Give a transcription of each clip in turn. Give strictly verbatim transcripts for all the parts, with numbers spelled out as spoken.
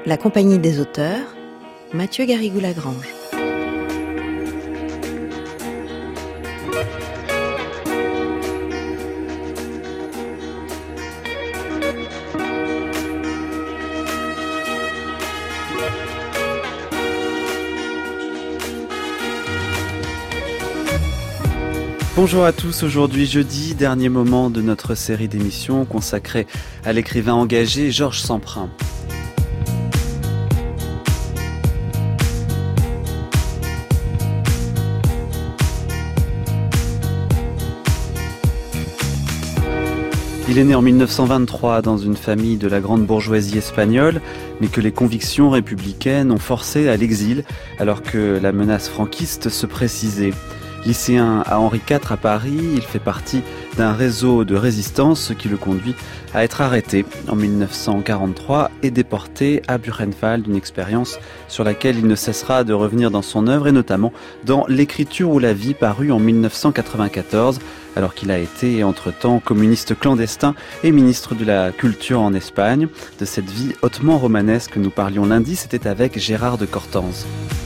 La Compagnie des auteurs, Mathieu Garrigou-Lagrange. Bonjour à tous, aujourd'hui jeudi, dernier moment de notre série d'émissions consacrée à l'écrivain engagé Georges Semprin. Il est né en mille neuf cent vingt-trois dans une famille de la grande bourgeoisie espagnole, mais que les convictions républicaines ont forcé à l'exil alors que la menace franquiste se précisait. Lycéen à Henri quatre à Paris, il fait partie d'un réseau de résistance, ce qui le conduit à être arrêté en mille neuf cent quarante-trois et déporté à Buchenwald, une expérience sur laquelle il ne cessera de revenir dans son œuvre et notamment dans L'écriture ou la vie, paru en mille neuf cent quatre-vingt-quatorze, alors qu'il a été entre-temps communiste clandestin et ministre de la Culture en Espagne. De cette vie hautement romanesque que nous parlions lundi, c'était avec Gérard de Cortanze.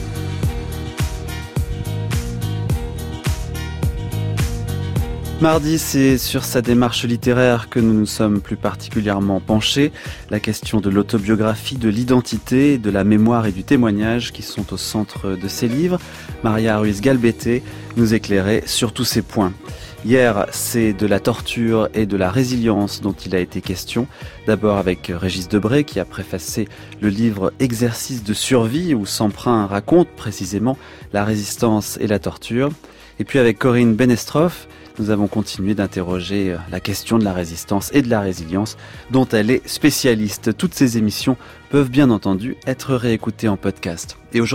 Mardi, c'est sur sa démarche littéraire que nous nous sommes plus particulièrement penchés. La question de l'autobiographie, de l'identité, de la mémoire et du témoignage qui sont au centre de ses livres. Maria Ruiz-Galbete nous éclairait sur tous ces points. Hier, c'est de la torture et de la résilience dont il a été question. D'abord avec Régis Debray qui a préfacé le livre Exercice de survie où Semprin raconte précisément la résistance et la torture. Et puis avec Corinne Benestroff, nous avons continué d'interroger la question de la résistance et de la résilience dont elle est spécialiste. Toutes ces émissions peuvent bien entendu être réécoutées en podcast. Et aujourd'hui ?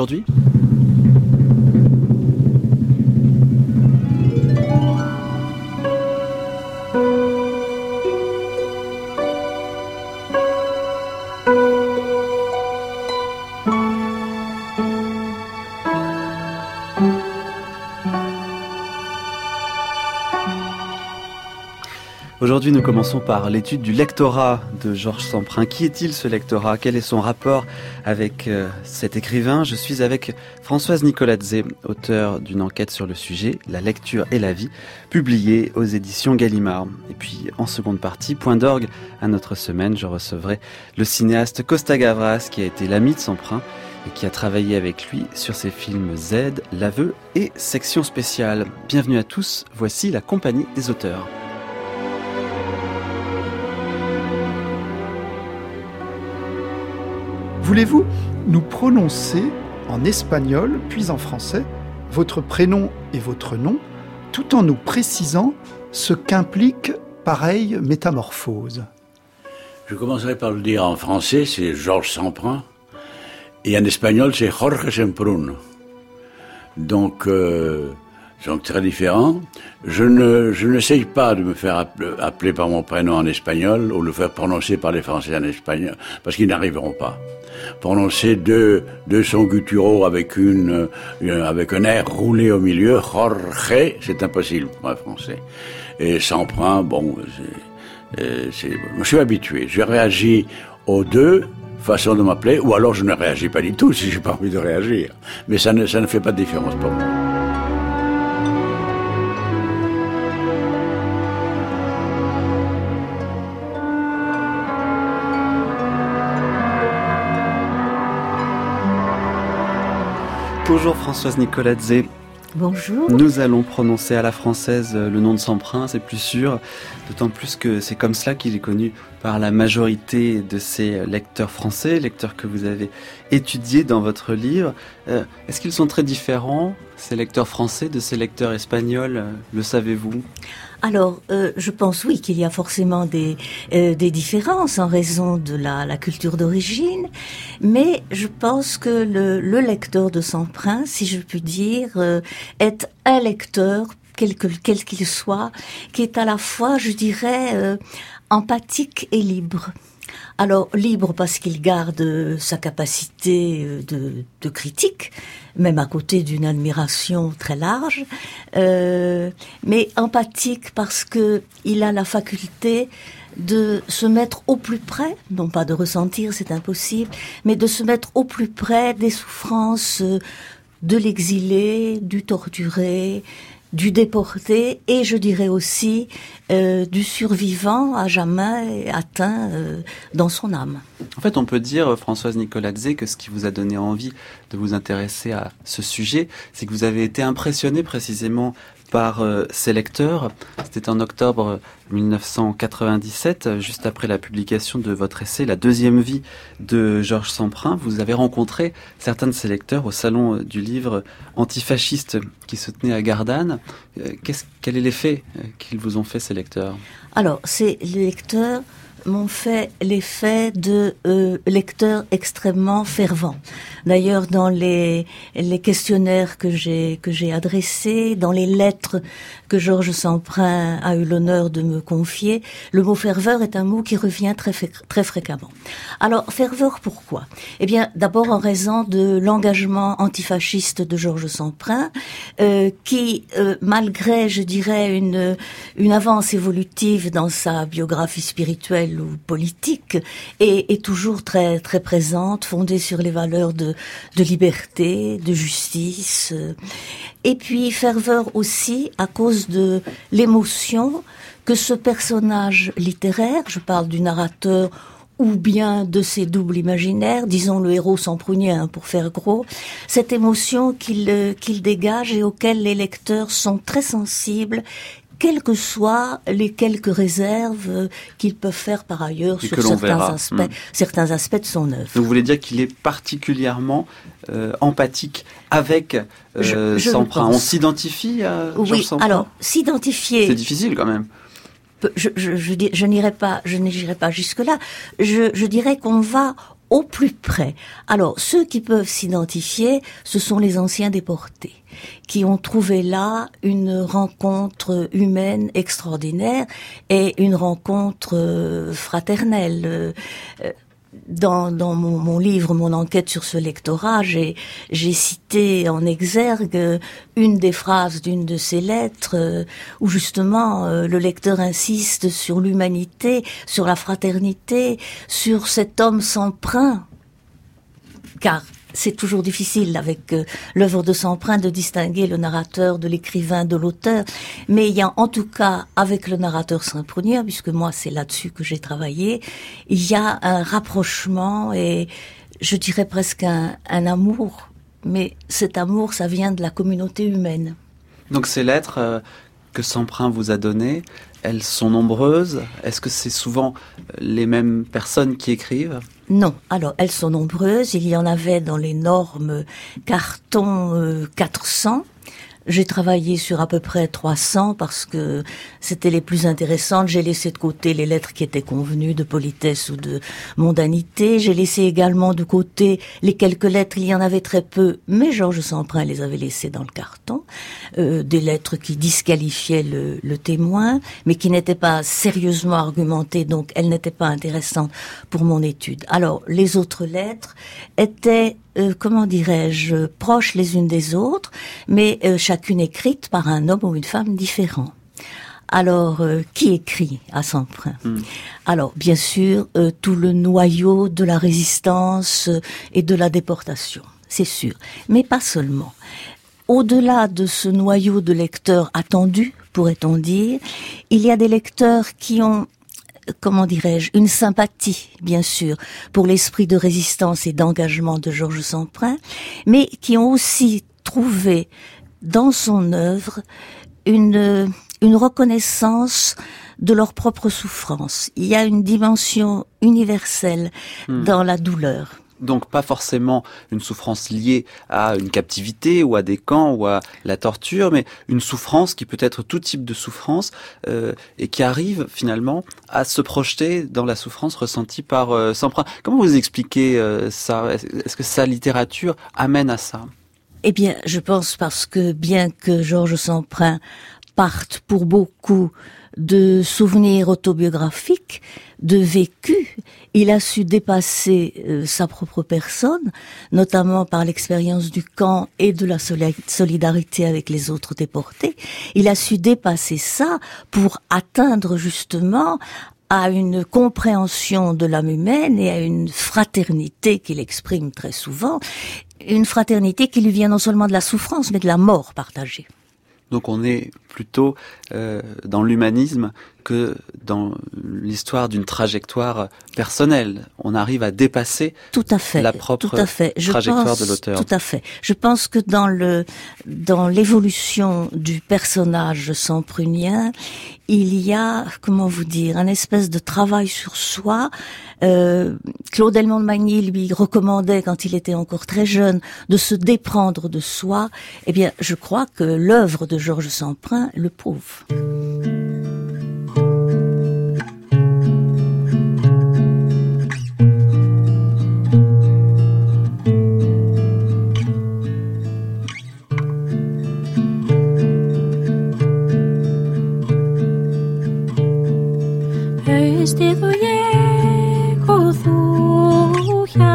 Aujourd'hui, nous commençons par l'étude du lectorat de Georges Semprin. Qui est-il ce lectorat ? Quel est son rapport avec euh, cet écrivain ? Je suis avec Françoise Nicoladze, auteure d'une enquête sur le sujet, La lecture et la vie, publiée aux éditions Gallimard. Et puis, en seconde partie, point d'orgue à notre semaine, je recevrai le cinéaste Costa Gavras, qui a été l'ami de Semprin et qui a travaillé avec lui sur ses films Z, L'aveu et Section spéciale. Bienvenue à tous, voici la Compagnie des auteurs. Voulez-vous nous prononcer en espagnol, puis en français, votre prénom et votre nom, tout en nous précisant ce qu'implique pareille métamorphose ? Je commencerai par le dire en français, c'est Georges Semprin, et en espagnol, c'est Jorge Semprún. Donc, euh, donc très différent. Je ne, je n'essaye pas de me faire appeler, appeler par mon prénom en espagnol ou le faire prononcer par les Français en espagnol, parce qu'ils n'arriveront pas. Prononcer deux, deux sons gutturaux avec une, une, avec un air roulé au milieu, Jorge, c'est impossible pour un Français. Et Semprin, bon, c'est, c'est, je suis habitué. Je réagis aux deux façons de m'appeler, ou alors je ne réagis pas du tout si j'ai pas envie de réagir. Mais ça ne, ça ne fait pas de différence pour moi. Bonjour Françoise Nicoladze. Bonjour. Nous allons prononcer à la française le nom de Semprin, c'est plus sûr, d'autant plus que c'est comme cela qu'il est connu par la majorité de ces lecteurs français, lecteurs que vous avez étudiés dans votre livre. Euh, est-ce qu'ils sont très différents, ces lecteurs français, de ces lecteurs espagnols ? Le savez-vous ? Alors, euh, je pense oui qu'il y a forcément des euh, des différences en raison de la, la culture d'origine, mais je pense que le, le lecteur de Semprin, si je puis dire, euh, est un lecteur quel que quel qu'il soit, qui est à la fois, je dirais, euh, empathique et libre. Alors libre parce qu'il garde sa capacité de, de critique, même à côté d'une admiration très large, euh, mais empathique parce que il a la faculté de se mettre au plus près, non pas de ressentir, c'est impossible, mais de se mettre au plus près des souffrances de l'exilé, du torturé, du déporté et je dirais aussi euh, du survivant à jamais atteint euh, dans son âme. En fait, on peut dire, Françoise Nicoladze, que ce qui vous a donné envie de vous intéresser à ce sujet, c'est que vous avez été impressionné précisément par euh, ses lecteurs. C'était en octobre dix-neuf cent quatre-vingt-dix-sept, juste après la publication de votre essai « La deuxième vie » de Georges Semprin. Vous avez rencontré certains de ses lecteurs au salon du livre antifasciste qui se tenait à Gardanne. Euh, qu'est-ce, quel est l'effet qu'ils vous ont fait, ces lecteurs ? Alors, ces lecteurs m'ont fait l'effet de euh, lecteurs extrêmement fervents. D'ailleurs, dans les, les questionnaires que j'ai que j'ai adressés, dans les lettres que Georges Semprin a eu l'honneur de me confier, le mot ferveur est un mot qui revient très très fréquemment. Alors, ferveur, pourquoi ? Eh bien, d'abord en raison de l'engagement antifasciste de Georges Semprin, euh, qui, euh, malgré, je dirais, une une avance évolutive dans sa biographie spirituelle ou politique, est, est toujours très très présente, fondée sur les valeurs de de liberté, de justice, et puis ferveur aussi à cause de l'émotion que ce personnage littéraire, je parle du narrateur ou bien de ses doubles imaginaires, disons le héros semprunien pour faire gros, cette émotion qu'il qu'il dégage et auquel les lecteurs sont très sensibles, quelles que soient les quelques réserves qu'ils peuvent faire par ailleurs et sur certains aspects, mmh. certains aspects de son œuvre. Donc vous voulez dire qu'il est particulièrement euh, empathique avec euh, je, je Semprin. On s'identifie à oui, Georges Semprin ? Alors, s'identifier... C'est difficile quand même. Je, je, je, je n'irai pas, je n'irai pas jusque-là. Je, je dirais qu'on va au plus près. Alors, ceux qui peuvent s'identifier, ce sont les anciens déportés, qui ont trouvé là une rencontre humaine extraordinaire et une rencontre fraternelle. Dans, dans mon, mon livre, mon enquête sur ce lectorat, j'ai, j'ai cité en exergue une des phrases d'une de ces lettres euh, où justement euh, le lecteur insiste sur l'humanité, sur la fraternité, sur cet homme Semprin, car c'est toujours difficile avec euh, l'œuvre de Semprin de distinguer le narrateur de l'écrivain, de l'auteur, mais il y a en tout cas avec le narrateur semprunien, puisque moi c'est là-dessus que j'ai travaillé, il y a un rapprochement et je dirais presque un, un amour, mais cet amour ça vient de la communauté humaine. Donc ces lettres euh, que Semprin vous a données, elles sont nombreuses. Est-ce que c'est souvent les mêmes personnes qui écrivent ? Non. Alors, elles sont nombreuses. Il y en avait dans l'énorme carton euh, quatre cents. J'ai travaillé sur à peu près trois cents parce que c'était les plus intéressantes. J'ai laissé de côté les lettres qui étaient convenues de politesse ou de mondanité. J'ai laissé également de côté les quelques lettres, il y en avait très peu, mais Georges Semprin les avait laissées dans le carton. Euh, des lettres qui disqualifiaient le, le témoin, mais qui n'étaient pas sérieusement argumentées, donc elles n'étaient pas intéressantes pour mon étude. Alors, les autres lettres étaient Euh, comment dirais-je, proches les unes des autres, mais euh, chacune écrite par un homme ou une femme différent. Alors, euh, qui écrit à Semprin ? mmh. Alors, bien sûr, euh, tout le noyau de la résistance euh, et de la déportation, c'est sûr, mais pas seulement. Au-delà de ce noyau de lecteurs attendus, pourrait-on dire, il y a des lecteurs qui ont comment dirais-je, une sympathie, bien sûr, pour l'esprit de résistance et d'engagement de Georges Semprin, mais qui ont aussi trouvé dans son œuvre une, une reconnaissance de leur propre souffrance. Il y a une dimension universelle mmh. dans la douleur. Donc pas forcément une souffrance liée à une captivité ou à des camps ou à la torture, mais une souffrance qui peut être tout type de souffrance euh, et qui arrive finalement à se projeter dans la souffrance ressentie par euh, Semprin. Comment vous expliquez euh, ça ? Est-ce que sa littérature amène à ça ? Eh bien, je pense parce que bien que Georges Semprin parte pour beaucoup de souvenirs autobiographiques, de vécu. Il a su dépasser euh, sa propre personne, notamment par l'expérience du camp et de la solidarité avec les autres déportés. Il a su dépasser ça pour atteindre justement à une compréhension de l'âme humaine et à une fraternité qu'il exprime très souvent, une fraternité qui lui vient non seulement de la souffrance, mais de la mort partagée. Donc on est plutôt euh, dans l'humanisme que dans l'histoire d'une trajectoire personnelle. On arrive à dépasser tout à fait, la propre tout à fait. Je trajectoire pense, de l'auteur. Tout à fait. Je pense que dans le dans l'évolution du personnage samprunien, il y a, comment vous dire, un espèce de travail sur soi. Euh, Claude Helmond de Magny lui recommandait, quand il était encore très jeune, de se déprendre de soi. Eh bien, je crois que l'œuvre de Georges Samprin le prouve. Haustið og ég og þú hjá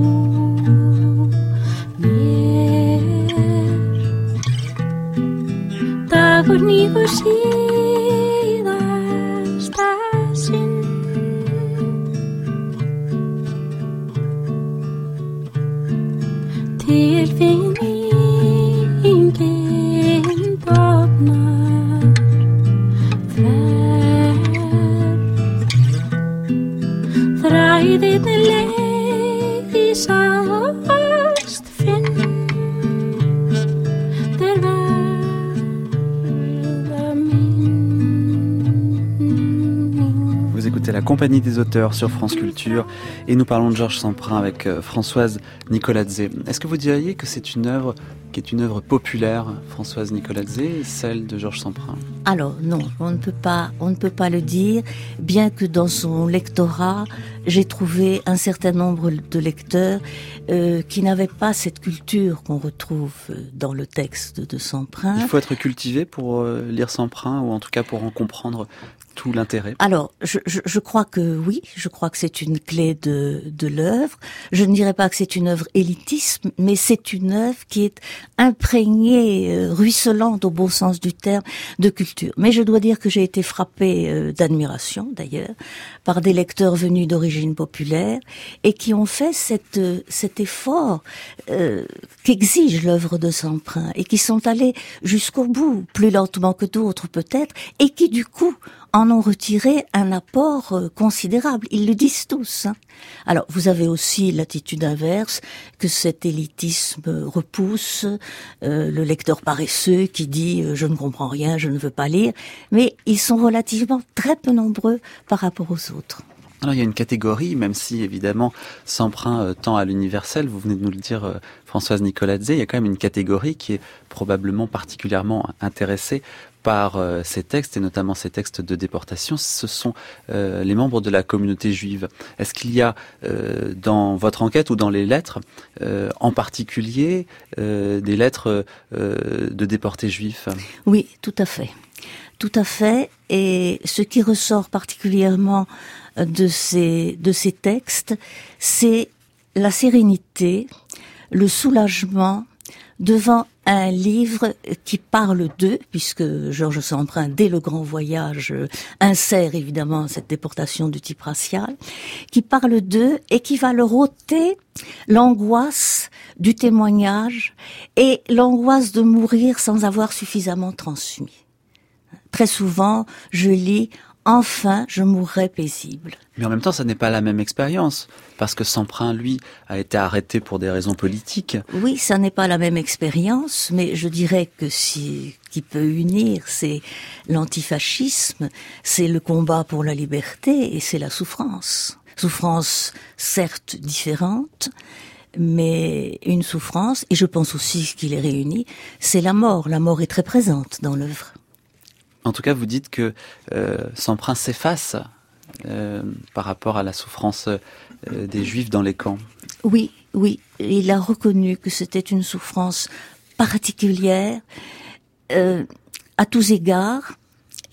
mér, dagur nýgur síðasta sinn, tilfinningin dofnar þræðirnir leysast finn, þeir verða mín. Vous écoutez la Compagnie des auteurs sur France Culture et nous parlons de Georges Samprin avec euh, Françoise Nicoladze. Est-ce que vous diriez que c'est une œuvre qui est une œuvre populaire, Françoise Nicoladze, celle de Georges Samprin? Alors non, on ne peut pas, on ne peut pas le dire, bien que dans son lectorat, j'ai trouvé un certain nombre de lecteurs euh, qui n'avaient pas cette culture qu'on retrouve dans le texte de Samprin. Il faut être cultivé pour euh, lire Samprin, ou en tout cas pour en comprendre tout l'intérêt. Alors, je, je, je crois que oui, je crois que c'est une clé de, de l'œuvre. Je ne dirais pas que c'est une œuvre élitiste, mais c'est une œuvre qui est imprégnée, euh, ruisselante au bon sens du terme, de culture. Mais je dois dire que j'ai été frappée euh, d'admiration, d'ailleurs, par des lecteurs venus d'origine populaire et qui ont fait cette, euh, cet effort euh, qu'exige l'œuvre de Samprin et qui sont allés jusqu'au bout, plus lentement que d'autres peut-être, et qui du coup en ont retiré un apport euh, considérable. Ils le disent tous. Hein. Alors, vous avez aussi l'attitude inverse, que cet élitisme repousse, euh, le lecteur paresseux qui dit euh, « je ne comprends rien, je ne veux pas lire », mais ils sont relativement très peu nombreux par rapport aux autres. Alors il y a une catégorie, même si évidemment Samprin euh, tend à l'universel, vous venez de nous le dire euh, Françoise Nicoladze, il y a quand même une catégorie qui est probablement particulièrement intéressée par euh, ces textes, et notamment ces textes de déportation, ce sont euh, les membres de la communauté juive. Est-ce qu'il y a euh, dans votre enquête ou dans les lettres, euh, en particulier, euh, des lettres euh, de déportés juifs? Oui, tout à fait. Tout à fait. Et ce qui ressort particulièrement de ces, de ces textes, c'est la sérénité, le soulagement devant un livre qui parle d'eux, puisque Georges Samprin, dès le Grand Voyage, insère évidemment cette déportation du type racial, qui parle d'eux et qui va leur ôter l'angoisse du témoignage et l'angoisse de mourir sans avoir suffisamment transmis. Très souvent, je lis « Enfin, je mourrai paisible ». Mais en même temps, ça n'est pas la même expérience, parce que Samprin, lui, a été arrêté pour des raisons politiques. Oui, ça n'est pas la même expérience, mais je dirais que si qui peut unir, c'est l'antifascisme, c'est le combat pour la liberté et c'est la souffrance. Souffrance, certes, différente, mais une souffrance, et je pense aussi ce qui les réunit, c'est la mort. La mort est très présente dans l'œuvre. En tout cas, vous dites que euh, Samprin s'efface euh, par rapport à la souffrance euh, des Juifs dans les camps. Oui, oui. Il a reconnu que c'était une souffrance particulière, euh, à tous égards,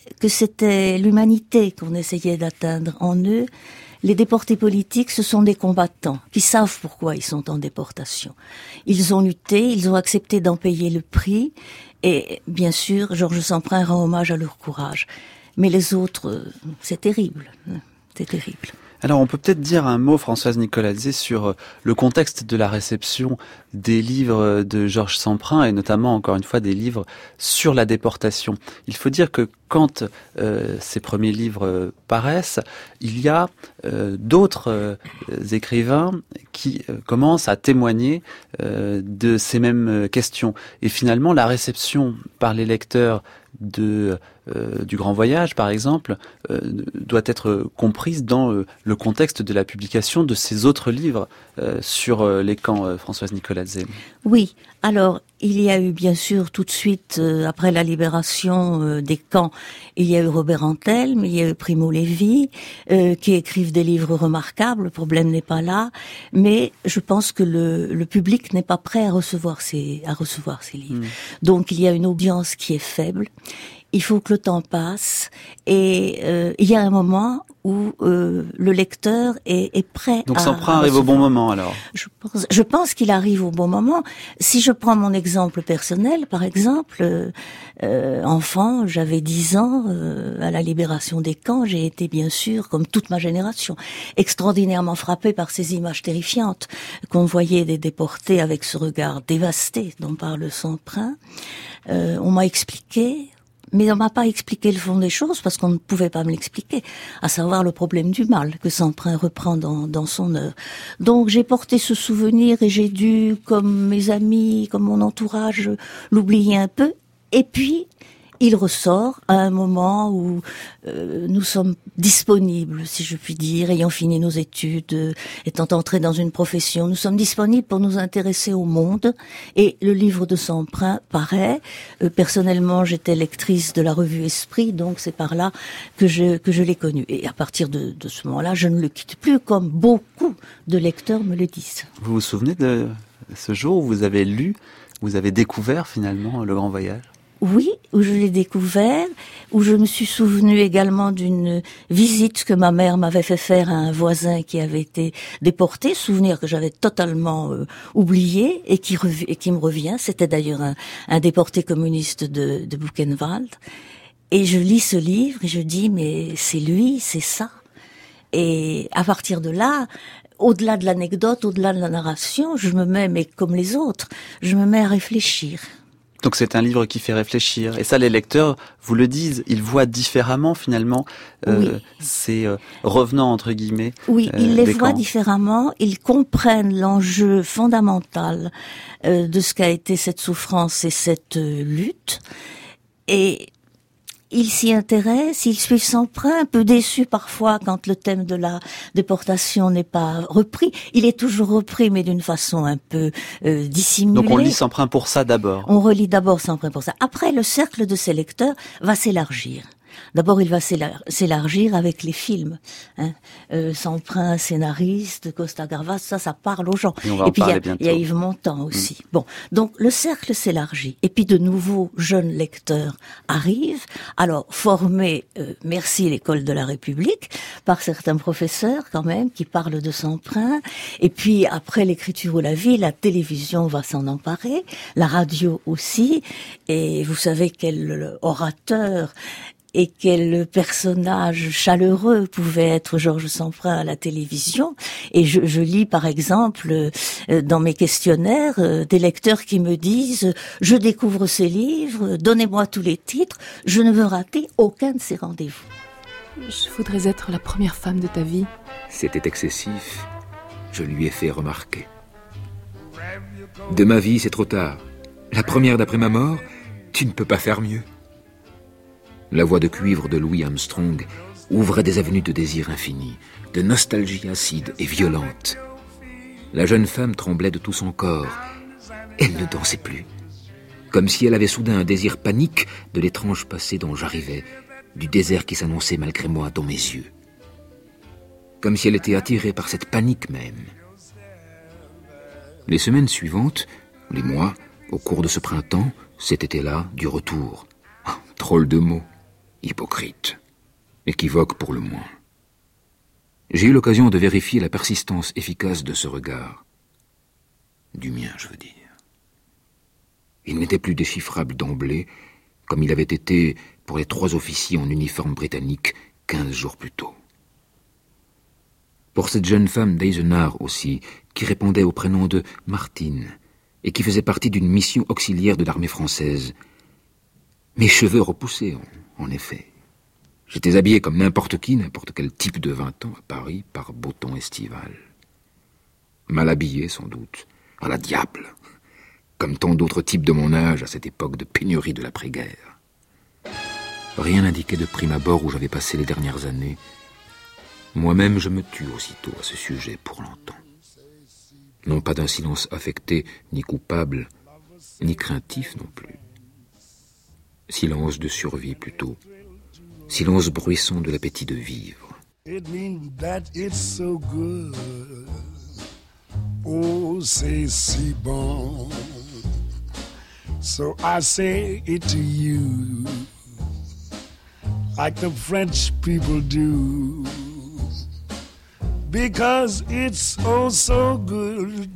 que c'était l'humanité qu'on essayait d'atteindre en eux. Les déportés politiques, ce sont des combattants qui savent pourquoi ils sont en déportation. Ils ont lutté, ils ont accepté d'en payer le prix, et bien sûr, Georges Semprin rend hommage à leur courage. Mais les autres, c'est terrible, c'est terrible. Alors on peut peut-être dire un mot, Françoise Nicoladze, sur le contexte de la réception des livres de Georges Semprin et notamment, encore une fois, des livres sur la déportation. Il faut dire que quand euh, ces premiers livres euh, paraissent, il y a euh, d'autres euh, écrivains qui euh, commencent à témoigner euh, de ces mêmes questions. Et finalement, la réception par les lecteurs de euh, du Grand Voyage, par exemple, euh, doit être comprise dans euh, le contexte de la publication de ces autres livres euh, sur euh, les camps, euh, Françoise Nicoladze. Oui, alors il y a eu bien sûr tout de suite, euh, après la libération euh, des camps, il y a eu Robert Antelme, il y a eu Primo Levi, euh, qui écrivent des livres remarquables, le problème n'est pas là, mais je pense que le, le public n'est pas prêt à recevoir ces, à recevoir ces livres. Mmh. Donc il y a une audience qui est faible. Il faut que le temps passe et euh, il y a un moment où euh, le lecteur est, est prêt. Donc à... Donc Semprin arrive au bon moment alors. Je pense, je pense qu'il arrive au bon moment. Si je prends mon exemple personnel, par exemple, euh, euh, enfant, j'avais dix ans, euh, à la libération des camps, j'ai été bien sûr, comme toute ma génération, extraordinairement frappée par ces images terrifiantes qu'on voyait des déportés avec ce regard dévasté dont parle Semprin. Euh, on m'a expliqué. Mais on m'a pas expliqué le fond des choses parce qu'on ne pouvait pas me l'expliquer, à savoir le problème du mal que Semprin reprend dans, dans son œuvre. Donc j'ai porté ce souvenir et j'ai dû, comme mes amis, comme mon entourage, l'oublier un peu. Et puis il ressort à un moment où euh, nous sommes disponibles, si je puis dire, ayant fini nos études, euh, étant entrés dans une profession, nous sommes disponibles pour nous intéresser au monde. Et le livre de Semprin paraît. Euh, personnellement, j'étais lectrice de la revue Esprit, donc c'est par là que je que je l'ai connu. Et à partir de, de ce moment-là, je ne le quitte plus, comme beaucoup de lecteurs me le disent. Vous vous souvenez de ce jour où vous avez lu, vous avez découvert finalement Le Grand Voyage ? Oui, où je l'ai découvert, où je me suis souvenue également d'une visite que ma mère m'avait fait faire à un voisin qui avait été déporté, souvenir que j'avais totalement euh, oublié et qui, rev- et qui me revient. C'était d'ailleurs un, un déporté communiste de, de Buchenwald. Et je lis ce livre et je dis, mais c'est lui, c'est ça. Et à partir de là, au-delà de l'anecdote, au-delà de la narration, je me mets, mais comme les autres, je me mets à réfléchir. Donc c'est un livre qui fait réfléchir. Et ça, les lecteurs vous le disent. Ils voient différemment, finalement, euh, oui. ces euh, revenants, entre guillemets. Oui, euh, ils les des voient camps. différemment. Ils comprennent l'enjeu fondamental euh, de ce qu'a été cette souffrance et cette euh, lutte. Et ils s'y intéressent, ils suivent Semprin, un peu déçus parfois quand le thème de la déportation n'est pas repris. Il est toujours repris, mais d'une façon un peu euh, dissimulée. Donc on lit Semprin pour ça d'abord. On relit d'abord Semprin pour ça. Après, le cercle de ses lecteurs va s'élargir. D'abord, il va s'élargir avec les films. Hein. Euh, Semprin, scénariste, Costa Gavras, ça, ça parle aux gens. Et, on va et puis, il y, y a Yves Montand aussi. Mmh. Bon, donc le cercle s'élargit. Et puis, de nouveaux jeunes lecteurs arrivent. Alors, formés, euh, merci l'École de la République, par certains professeurs quand même, qui parlent de Semprin. Et puis, après l'écriture ou la vie, la télévision va s'en emparer, la radio aussi. Et vous savez quel orateur et quel personnage chaleureux pouvait être Georges Semprin à la télévision. Et je, je lis par exemple euh, dans mes questionnaires euh, des lecteurs qui me disent « Je découvre ces livres, donnez-moi tous les titres, je ne veux rater aucun de ces rendez-vous. » Je voudrais être la première femme de ta vie. C'était excessif. Je lui ai fait remarquer. De ma vie, c'est trop tard. La première d'après ma mort, tu ne peux pas faire mieux. La voix de cuivre de Louis Armstrong ouvrait des avenues de désir infini, de nostalgie acide et violente. La jeune femme tremblait de tout son corps. Elle ne dansait plus. Comme si elle avait soudain un désir panique de l'étrange passé dont j'arrivais, du désert qui s'annonçait malgré moi dans mes yeux. Comme si elle était attirée par cette panique même. Les semaines suivantes, les mois, au cours de ce printemps, cet été-là, du retour. Oh, drôle de mot. hypocrite, équivoque pour le moins. J'ai eu l'occasion de vérifier la persistance efficace de ce regard. Du mien, je veux dire. Il n'était plus déchiffrable d'emblée, comme il avait été pour les trois officiers en uniforme britannique quinze jours plus tôt. Pour cette jeune femme d'Eisenach aussi, qui répondait au prénom de Martine, et qui faisait partie d'une mission auxiliaire de l'armée française. Mes cheveux repoussaient, en, en effet. J'étais habillé comme n'importe qui, n'importe quel type de vingt ans à Paris, par beau temps estival. Mal habillé, sans doute, à la diable, comme tant d'autres types de mon âge à cette époque de pénurie de l'après-guerre. Rien n'indiquait de prime abord où j'avais passé les dernières années. Moi-même, je me tue aussitôt à ce sujet pour longtemps. Non pas d'un silence affecté, ni coupable, ni craintif non plus. Silence de survie plutôt. Silence bruissant de l'appétit de vivre. It means that it's so good. Oh, c'est si bon. So I say it to you, like the French people do. Because it's oh so good.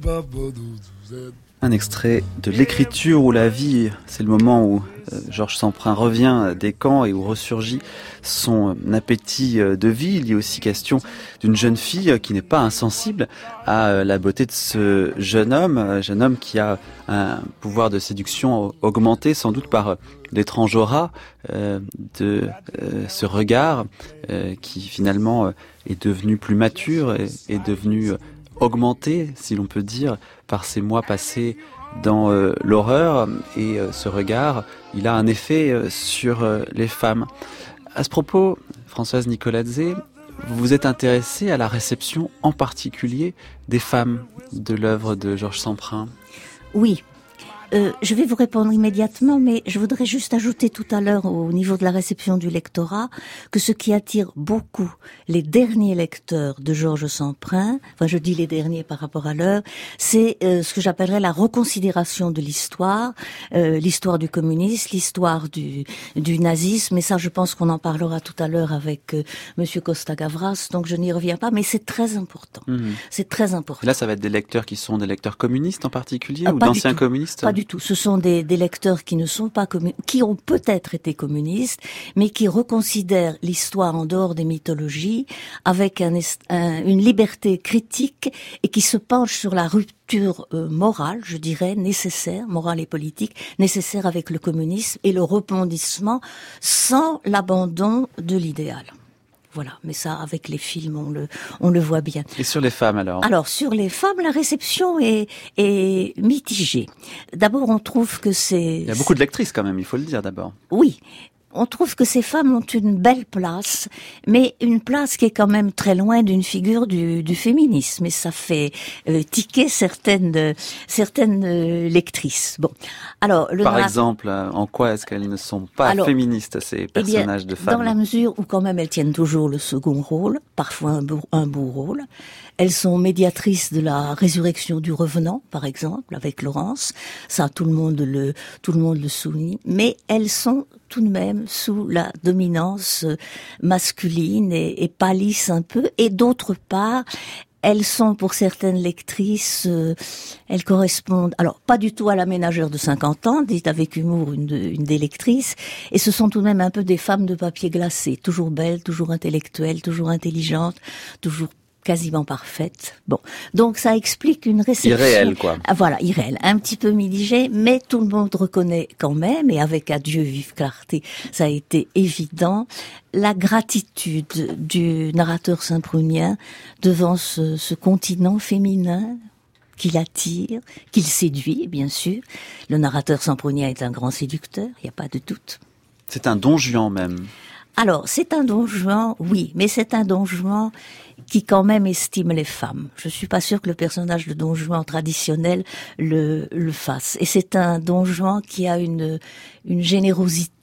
Un extrait de l'écriture où la vie, c'est le moment où euh, Georges Semprin revient des camps et où ressurgit son appétit de vie. Il y a aussi question d'une jeune fille qui n'est pas insensible à la beauté de ce jeune homme, un jeune homme qui a un pouvoir de séduction augmenté sans doute par l'étrange aura euh, de euh, ce regard euh, qui finalement est devenu plus mature et est devenu augmenté, si l'on peut dire, par ces mois passés dans euh, l'horreur. Et euh, ce regard, il a un effet euh, sur euh, les femmes. À ce propos, Françoise Nicoladze, vous vous êtes intéressée à la réception en particulier des femmes de l'œuvre de Georges Semprin. Oui. Euh, je vais vous répondre immédiatement, mais je voudrais juste ajouter tout à l'heure au niveau de la réception du lectorat que ce qui attire beaucoup les derniers lecteurs de Georges Semprin, enfin je dis les derniers par rapport à l'heure, c'est euh, ce que j'appellerais la reconsidération de l'histoire, euh, l'histoire du communisme, l'histoire du, du nazisme, et ça je pense qu'on en parlera tout à l'heure avec euh, Monsieur Costa-Gavras, donc je n'y reviens pas, mais c'est très important. Mmh. C'est très important. Et là ça va être des lecteurs qui sont des lecteurs communistes en particulier, ah, ou d'anciens communistes? Pas du tout. Ce sont des, des lecteurs qui ne sont pas communistes, qui ont peut-être été communistes, mais qui reconsidèrent l'histoire en dehors des mythologies avec un, un, une liberté critique et qui se penchent sur la rupture euh, morale, je dirais, nécessaire, morale et politique, nécessaire avec le communisme et le rebondissement sans l'abandon de l'idéal. Voilà, mais ça, avec les films, on le, on le voit bien. Et sur les femmes, alors? Alors, sur les femmes, la réception est, est mitigée. D'abord, on trouve que c'est... Il y a beaucoup de lectrices, quand même, il faut le dire, d'abord. Oui. On trouve que ces femmes ont une belle place, mais une place qui est quand même très loin d'une figure du, du féminisme, et ça fait euh, tiquer certaines euh, certaines euh, lectrices. Bon, alors le par drap... exemple, en quoi est-ce qu'elles ne sont pas alors, féministes, ces personnages eh bien, de femmes? Dans la mesure où quand même elles tiennent toujours le second rôle, parfois un beau, un beau rôle. Elles sont médiatrices de la résurrection du revenant, par exemple, avec Laurence. Ça, tout le monde le, tout le monde le souligne. Mais elles sont tout de même sous la dominance masculine et, et pâlissent un peu. Et d'autre part, elles sont, pour certaines lectrices, euh, elles correspondent, alors pas du tout à la ménagère de cinquante ans, dit avec humour une, de, une des lectrices, et ce sont tout de même un peu des femmes de papier glacé, toujours belles, toujours intellectuelles, toujours intelligentes, toujours quasiment parfaite. Bon, donc ça explique une réception... Irréelle, quoi. Ah, voilà, irréelle, un petit peu mitigée, mais tout le monde reconnaît quand même, et avec Adieu, vive clarté, ça a été évident, la gratitude du narrateur saint-prunien devant ce, ce continent féminin qu'il attire, qu'il séduit, bien sûr. Le narrateur saint-prunien est un grand séducteur, il n'y a pas de doute. C'est un don Juan même. Alors, c'est un don Juan, oui, mais c'est un don Juan qui quand même estime les femmes. Je suis pas sûre que le personnage de Don Juan traditionnel le, le fasse. Et c'est un Don Juan qui a une, une générosité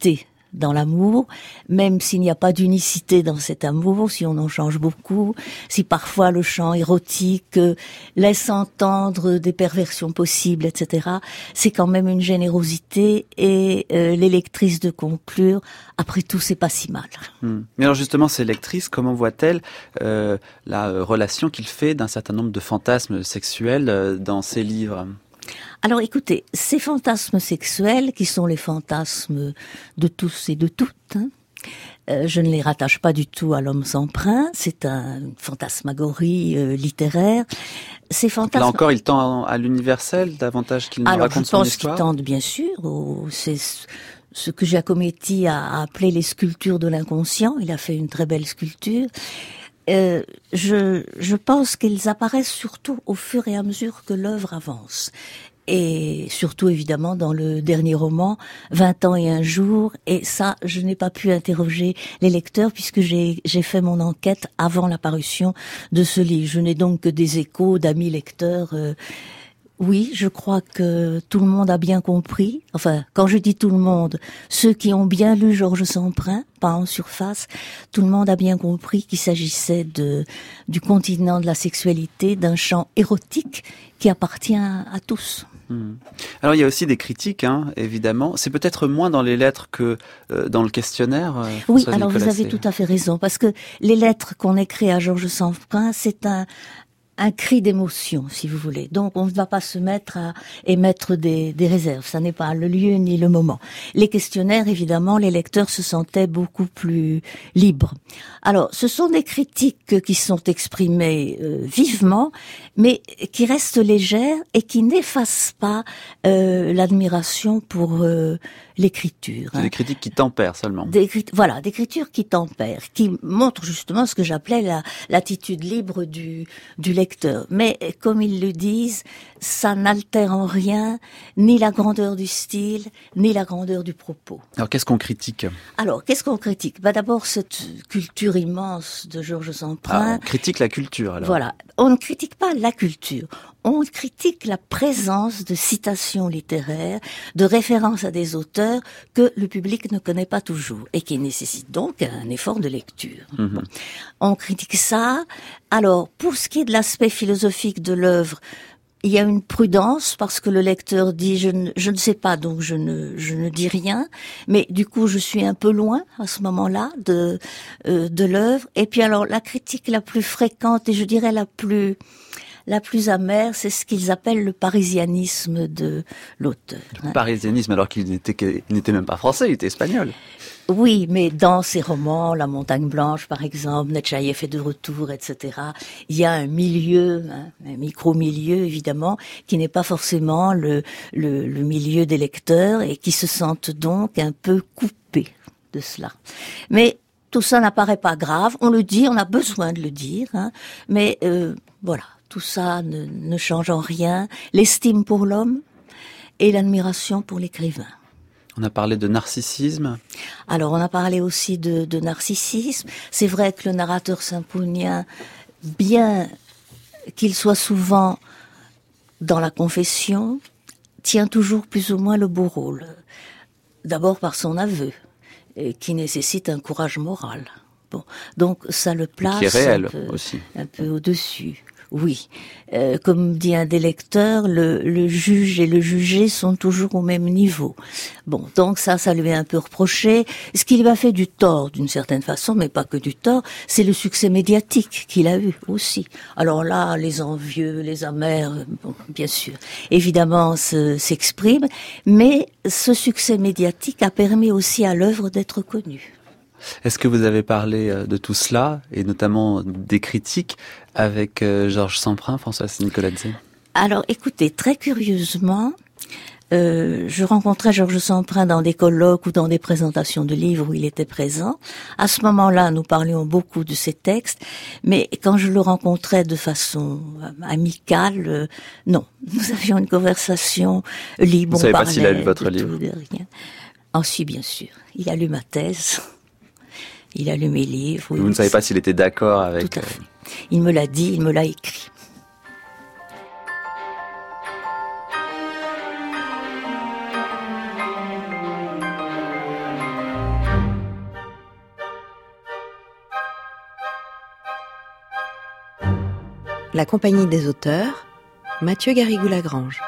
dans l'amour, même s'il n'y a pas d'unicité dans cet amour, si on en change beaucoup, si parfois le chant érotique euh, laisse entendre des perversions possibles, et cetera. C'est quand même une générosité et euh, les lectrices de conclure, après tout, c'est pas si mal. Hmm. Mais alors justement, ces lectrices, comment voient-elles euh, la euh, relation qu'il fait d'un certain nombre de fantasmes sexuels euh, dans ses livres ? Alors écoutez, ces fantasmes sexuels, qui sont les fantasmes de tous et de toutes, hein, euh, je ne les rattache pas du tout à L'homme sans prince, c'est un, une fantasmagorie euh, littéraire. Ces fantasmes... Là encore, il tend à, à l'universel davantage qu'il ne Alors, raconte son histoire. Alors je pense qu'il tend bien sûr, au, c'est ce que Giacometti a appelé les sculptures de l'inconscient, il a fait une très belle sculpture. Euh, je, je pense qu'ils apparaissent surtout au fur et à mesure que l'œuvre avance. Et surtout, évidemment, dans le dernier roman, vingt ans et un jour. Et ça, je n'ai pas pu interroger les lecteurs puisque j'ai, j'ai fait mon enquête avant la parution de ce livre. Je n'ai donc que des échos d'amis lecteurs. Euh, oui, je crois que tout le monde a bien compris. Enfin, quand je dis tout le monde, ceux qui ont bien lu Georges Semprin, pas en surface, tout le monde a bien compris qu'il s'agissait de du continent de la sexualité, d'un champ érotique qui appartient à tous. Mmh. Alors il y a aussi des critiques, hein, évidemment. C'est peut-être moins dans les lettres que euh, dans le questionnaire. Euh, oui, alors vous avez tout à fait raison, parce que les lettres qu'on écrit à Georges Semprin, c'est un un cri d'émotion, si vous voulez. Donc, on ne va pas se mettre à émettre des, des réserves. Ça n'est pas le lieu ni le moment. Les questionnaires, évidemment, les lecteurs se sentaient beaucoup plus libres. Alors, ce sont des critiques qui sont exprimées euh, vivement, mais qui restent légères et qui n'effacent pas euh, l'admiration pour euh, l'écriture. C'est hein. des critiques qui tempèrent seulement. Des, voilà, d'écriture qui tempère, qui montre justement ce que j'appelais la, l'attitude libre du, du lecteur. Mais comme ils le disent, ça n'altère en rien ni la grandeur du style, ni la grandeur du propos. Alors qu'est-ce qu'on critique ? Alors, qu'est-ce qu'on critique ? Bah, d'abord, cette culture immense de Georges Semprin. Ah, on critique la culture, alors. Voilà. On ne critique pas la culture. On critique la présence de citations littéraires, de références à des auteurs que le public ne connaît pas toujours et qui nécessitent donc un effort de lecture. Mmh. Bon. On critique ça. Alors, pour ce qui est de l'aspect philosophique de l'œuvre, il y a une prudence parce que le lecteur dit je ne, je ne sais pas, donc je ne, je ne dis rien. Mais du coup, je suis un peu loin à ce moment-là de, euh, de l'œuvre. Et puis alors, la critique la plus fréquente et je dirais la plus, la plus amère, c'est ce qu'ils appellent le parisianisme de l'auteur. Le parisianisme, alors qu'il n'était, qu'il n'était même pas français, il était espagnol. Oui, mais dans ses romans, La Montagne Blanche, par exemple, Netchaïev est de retour, et cetera, il y a un milieu, hein, un micro-milieu, évidemment, qui n'est pas forcément le, le, le milieu des lecteurs et qui se sentent donc un peu coupés de cela. Mais tout ça n'apparaît pas grave, on le dit, on a besoin de le dire, hein, mais euh, voilà, tout ça ne, ne change en rien l'estime pour l'homme et l'admiration pour l'écrivain. On a parlé de narcissisme. Alors, on a parlé aussi de, de narcissisme. C'est vrai que le narrateur saint-pounien, bien qu'il soit souvent dans la confession, tient toujours plus ou moins le beau rôle. D'abord par son aveu, qui nécessite un courage moral. Bon, donc ça le place qui est réel un peu, aussi. un peu au-dessus. Oui, euh, comme dit un des lecteurs, le, le juge et le jugé sont toujours au même niveau. Bon, donc ça, ça lui est un peu reproché. Ce qui lui a fait du tort, d'une certaine façon, mais pas que du tort, c'est le succès médiatique qu'il a eu aussi. Alors là, les envieux, les amers, bon, bien sûr, évidemment, se, s'expriment, mais ce succès médiatique a permis aussi à l'œuvre d'être connue. Est-ce que vous avez parlé de tout cela, et notamment des critiques, avec Georges Semprin, Françoise Nicoladze ? Alors, écoutez, très curieusement, euh, je rencontrais Georges Semprin dans des colloques ou dans des présentations de livres où il était présent. À ce moment-là, nous parlions beaucoup de ses textes, mais quand je le rencontrais de façon amicale, euh, non. Nous avions une conversation libre. Vous ne savez pas s'il a lu votre livre ? Ah si, bien sûr. Il a lu ma thèse. Il a lu mes livres. Oui, vous ne savez pas s'il était d'accord avec... Tout à fait. Il me l'a dit, il me l'a écrit. La compagnie des auteurs, Mathieu Garrigou-Lagrange.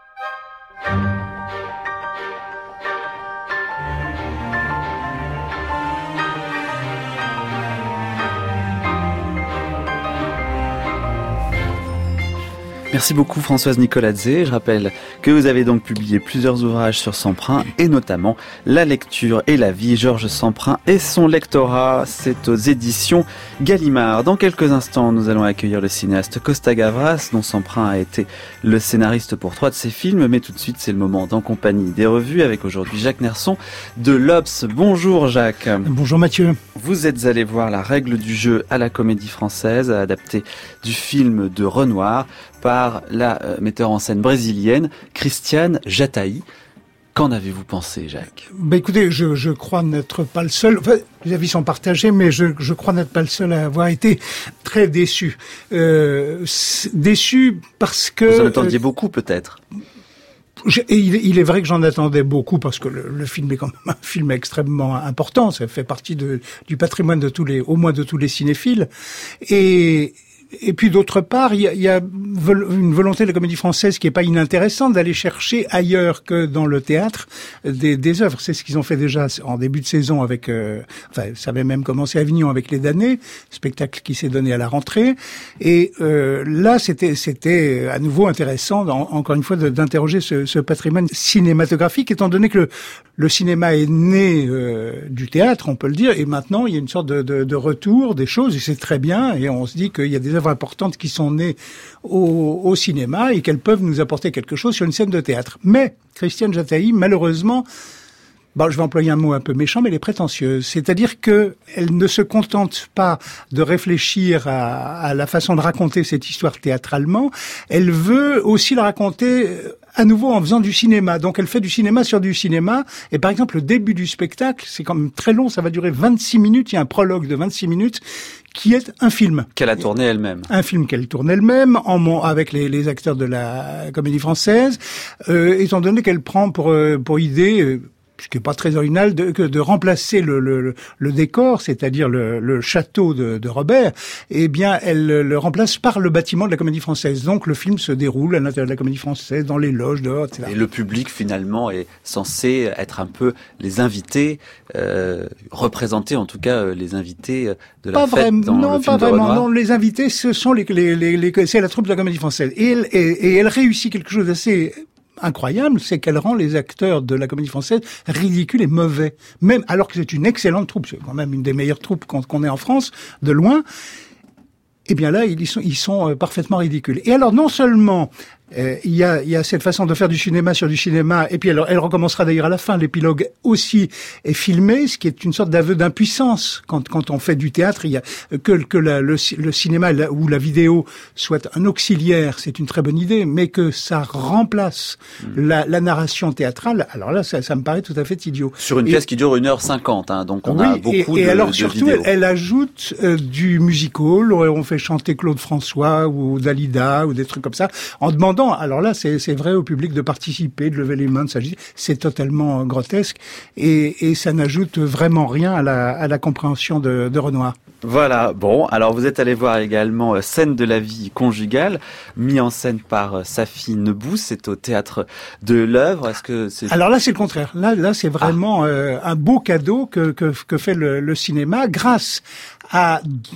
Merci beaucoup Françoise Nicoladze. Je rappelle que vous avez donc publié plusieurs ouvrages sur Semprin et notamment La lecture et la vie, Georges Semprin et son lectorat. C'est aux éditions Gallimard. Dans quelques instants, nous allons accueillir le cinéaste Costa Gavras, dont Semprin a été le scénariste pour trois de ses films. Mais tout de suite, c'est le moment d'en compagnie des revues avec aujourd'hui Jacques Nerson de l'Obs. Bonjour Jacques. Bonjour Mathieu. Vous êtes allé voir La règle du jeu à la Comédie Française, adapté du film de Renoir par la euh, metteur en scène brésilienne Christiane Jatahy. Qu'en avez-vous pensé, Jacques ? Ben écoutez, je, je crois n'être pas le seul. Enfin, les avis sont partagés, mais je, je crois n'être pas le seul à avoir été très déçu. Euh, déçu parce que... Vous en attendiez euh, beaucoup, peut-être ? Je, et il, il est vrai que j'en attendais beaucoup parce que le, le film est quand même un film extrêmement important. Ça fait partie de, du patrimoine de tous les, au moins de tous les cinéphiles. Et Et puis d'autre part, il y a, il y a une volonté de la Comédie Française qui est pas inintéressante d'aller chercher ailleurs que dans le théâtre des, des œuvres. C'est ce qu'ils ont fait déjà en début de saison avec, euh, enfin, ça avait même commencé à Avignon avec Les Damnés, spectacle qui s'est donné à la rentrée. Et euh, là, c'était, c'était à nouveau intéressant, en, encore une fois, de, d'interroger ce, ce patrimoine cinématographique, étant donné que le, le cinéma est né euh, du théâtre, on peut le dire, et maintenant il y a une sorte de, de, de retour des choses, et c'est très bien. Et on se dit qu'il y a des œuvres importantes qui sont nées au, au cinéma et qu'elles peuvent nous apporter quelque chose sur une scène de théâtre. Mais Christiane Jatahy, malheureusement, bon, je vais employer un mot un peu méchant, mais elle est prétentieuse. C'est-à-dire que elle ne se contente pas de réfléchir à, à la façon de raconter cette histoire théâtralement. Elle veut aussi la raconter à nouveau en faisant du cinéma. Donc elle fait du cinéma sur du cinéma. Et par exemple, le début du spectacle, c'est quand même très long, ça va durer vingt-six minutes. Il y a un prologue de vingt-six minutes qui est un film. Qu'elle a tourné elle-même. Un film qu'elle tourne elle-même, en, avec les, les acteurs de la Comédie Française, euh, étant donné qu'elle prend pour, pour idée... Euh, ce qui n'est pas très original, de, de remplacer le, le, le décor, c'est-à-dire le, le château de, de Robert, eh bien, elle le remplace par le bâtiment de la Comédie Française. Donc, le film se déroule à l'intérieur de la Comédie Française, dans les loges, dehors, et cetera. Et le public, finalement, est censé être un peu les invités, euh, représenter en tout cas les invités de la pas fête vraiment, dans non, le film pas de vraiment. Renoir. Non, les invités, ce sont les, les, les, les c'est la troupe de la Comédie Française. Et elle, et, et elle réussit quelque chose d'assez incroyable, c'est qu'elle rend les acteurs de la Comédie Française ridicules et mauvais. Même alors que c'est une excellente troupe, c'est quand même une des meilleures troupes qu'on, qu'on ait en France, de loin. Eh bien là, ils sont, ils sont parfaitement ridicules. Et alors, non seulement euh, il y a, il y a cette façon de faire du cinéma sur du cinéma, et puis elle, elle recommencera d'ailleurs à la fin. L'épilogue aussi est filmé, ce qui est une sorte d'aveu d'impuissance quand, quand on fait du théâtre. Il y a que, que la, le, le cinéma ou la vidéo soit un auxiliaire, c'est une très bonne idée, mais que ça remplace mmh. la, la narration théâtrale. Alors là, ça, ça me paraît tout à fait idiot. Sur une et, pièce qui dure une heure cinquante, hein, donc on oui, a beaucoup et, et de, alors de surtout, vidéos. Elle, elle ajoute euh, du musical. On fait chanter Claude François ou Dalida ou des trucs comme ça, en demandant. Alors là, c'est, c'est vrai au public de participer, de lever les mains, de s'agir. C'est totalement grotesque et, et ça n'ajoute vraiment rien à la, à la compréhension de, de Renoir. Voilà, bon, alors vous êtes allé voir également euh, Scène de la vie conjugale, mis en scène par euh, Safi Nebou, c'est au théâtre de l'Œuvre. Est-ce que c'est... Alors là, c'est le contraire. Là, là, c'est vraiment ah. euh, un beau cadeau que, que, que fait le, le cinéma grâce à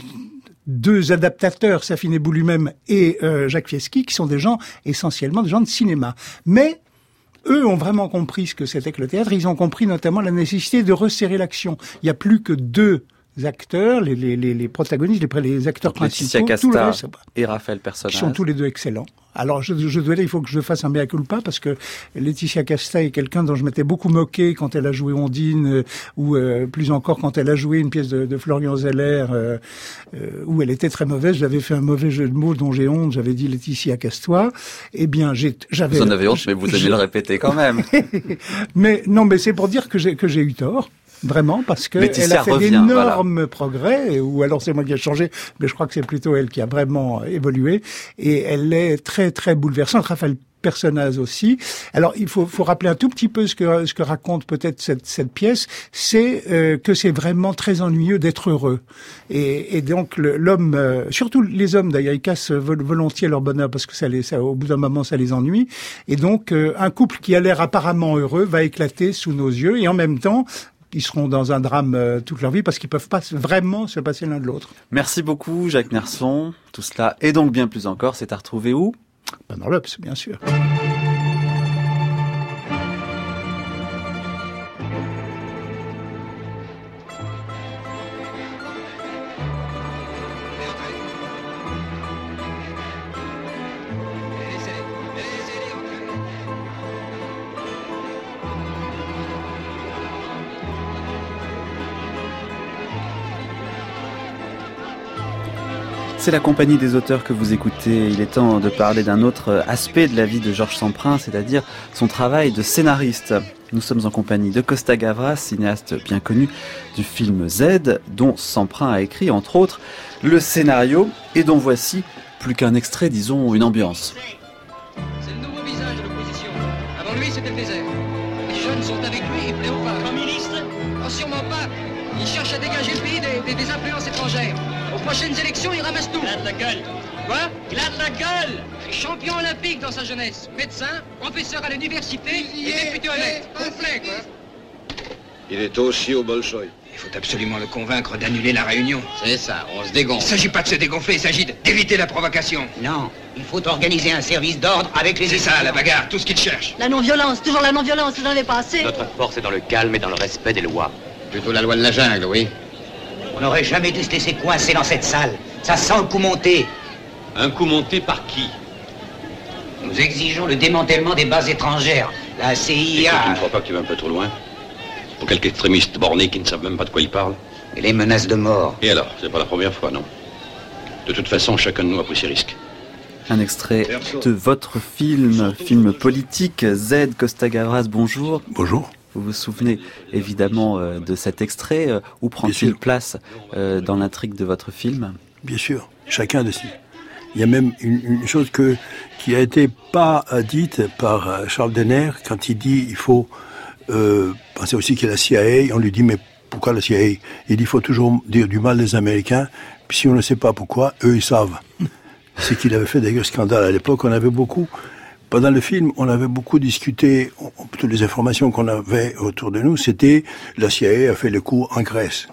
deux adaptateurs, Safi Nebou lui-même et euh, Jacques Fieschi, qui sont des gens, essentiellement des gens de cinéma. Mais eux ont vraiment compris ce que c'était que le théâtre. Ils ont compris notamment la nécessité de resserrer l'action. Il n'y a plus que deux acteurs, les, les, les, les protagonistes, les, les acteurs donc principaux, Laetitia tout le Casta reste, et Raphaël Personnaz, qui sont tous les deux excellents. Alors, je, je dois dire, il faut que je fasse un mea culpa parce que Laetitia Casta est quelqu'un dont je m'étais beaucoup moqué quand elle a joué Ondine, euh, ou euh, plus encore quand elle a joué une pièce de, de Florian Zeller, euh, euh, où elle était très mauvaise. J'avais fait un mauvais jeu de mots dont j'ai honte. J'avais dit Laetitia casse-toi. Eh bien, j'ai, j'avais. Vous en avez honte, mais vous allez le répéter quand même. mais non, mais c'est pour dire que j'ai que j'ai eu tort. Vraiment, parce que elle a fait revient, d'énormes voilà. progrès, ou alors c'est moi qui ai changé, mais je crois que c'est plutôt elle qui a vraiment évolué, et elle est très très bouleversante. Raphaël personnages aussi. Alors, il faut, faut rappeler un tout petit peu ce que, ce que raconte peut-être cette, cette pièce, c'est euh, que c'est vraiment très ennuyeux d'être heureux. Et, et donc, le, l'homme, euh, surtout les hommes d'ailleurs, ils cassent volontiers leur bonheur parce que ça les, ça, au bout d'un moment, ça les ennuie. Et donc, euh, un couple qui a l'air apparemment heureux va éclater sous nos yeux, et en même temps, ils seront dans un drame euh, toute leur vie parce qu'ils peuvent pas vraiment se passer l'un de l'autre. Merci beaucoup, Jacques Nerson. Tout cela et donc bien plus encore, c'est à retrouver où ? Ben dans l'Obs, bien sûr. C'est la compagnie des auteurs que vous écoutez. Il est temps de parler d'un autre aspect de la vie de Georges Semprin, c'est-à-dire son travail de scénariste. Nous sommes en compagnie de Costa Gavras, cinéaste bien connu du film Z, dont Semprin a écrit, entre autres, le scénario, et dont voici plus qu'un extrait, disons, une ambiance. C'est le nouveau visage de l'opposition. Avant lui, c'était le désert. Les jeunes sont avec lui et Pléophas. Comme ministre ? Oh, sûrement pas. Il cherche à dégager le pays des, des, des influences étrangères. Aux prochaines élections, il ramasse tout. Il a de la gueule. Quoi ? Il a de la gueule. Champion olympique dans sa jeunesse. Médecin, professeur à l'université et député honnête. Complet, quoi. Il est aussi au Bolchoï. Il faut absolument le convaincre d'annuler la réunion. C'est ça, on se dégonfle. Il ne s'agit pas de se dégonfler, il s'agit d'éviter la provocation. Non, il faut organiser un service d'ordre avec les... C'est ça, la bagarre, tout ce qu'il cherche. La non-violence, toujours la non-violence, vous n'en avez pas assez. Notre force est dans le calme et dans le respect des lois. Plutôt la loi de la jungle, oui. On n'aurait jamais dû se laisser coincer dans cette salle. Ça sent le coup monté. Un coup monté par qui ? Nous exigeons le démantèlement des bases étrangères. La C I A... Écoute, tu ne crois pas que tu vas un peu trop loin ? Pour quelques extrémistes bornés qui ne savent même pas de quoi ils parlent. Et les menaces de mort. Et alors, c'est pas la première fois, non ? De toute façon, chacun de nous a pris ses risques. Un extrait de votre film, film politique, Z, Costa Gavras, bonjour. Bonjour. Vous vous souvenez évidemment euh, de cet extrait. Euh, où prend-il place euh, dans l'intrigue de votre film ? Bien sûr, chacun de si. Il y a même une, une chose que, qui a été pas dite par euh, Charles Denner quand il dit il faut euh, penser aussi qu'il y a la C I A. On lui dit mais pourquoi la C I A ? Il dit il faut toujours dire du mal des Américains. Puis si on ne sait pas pourquoi, eux ils savent. C'est qu'il avait fait d'ailleurs scandale à l'époque. On avait beaucoup. Pendant le film, on avait beaucoup discuté, toutes les informations qu'on avait autour de nous, c'était la C I A a fait le coup en Grèce.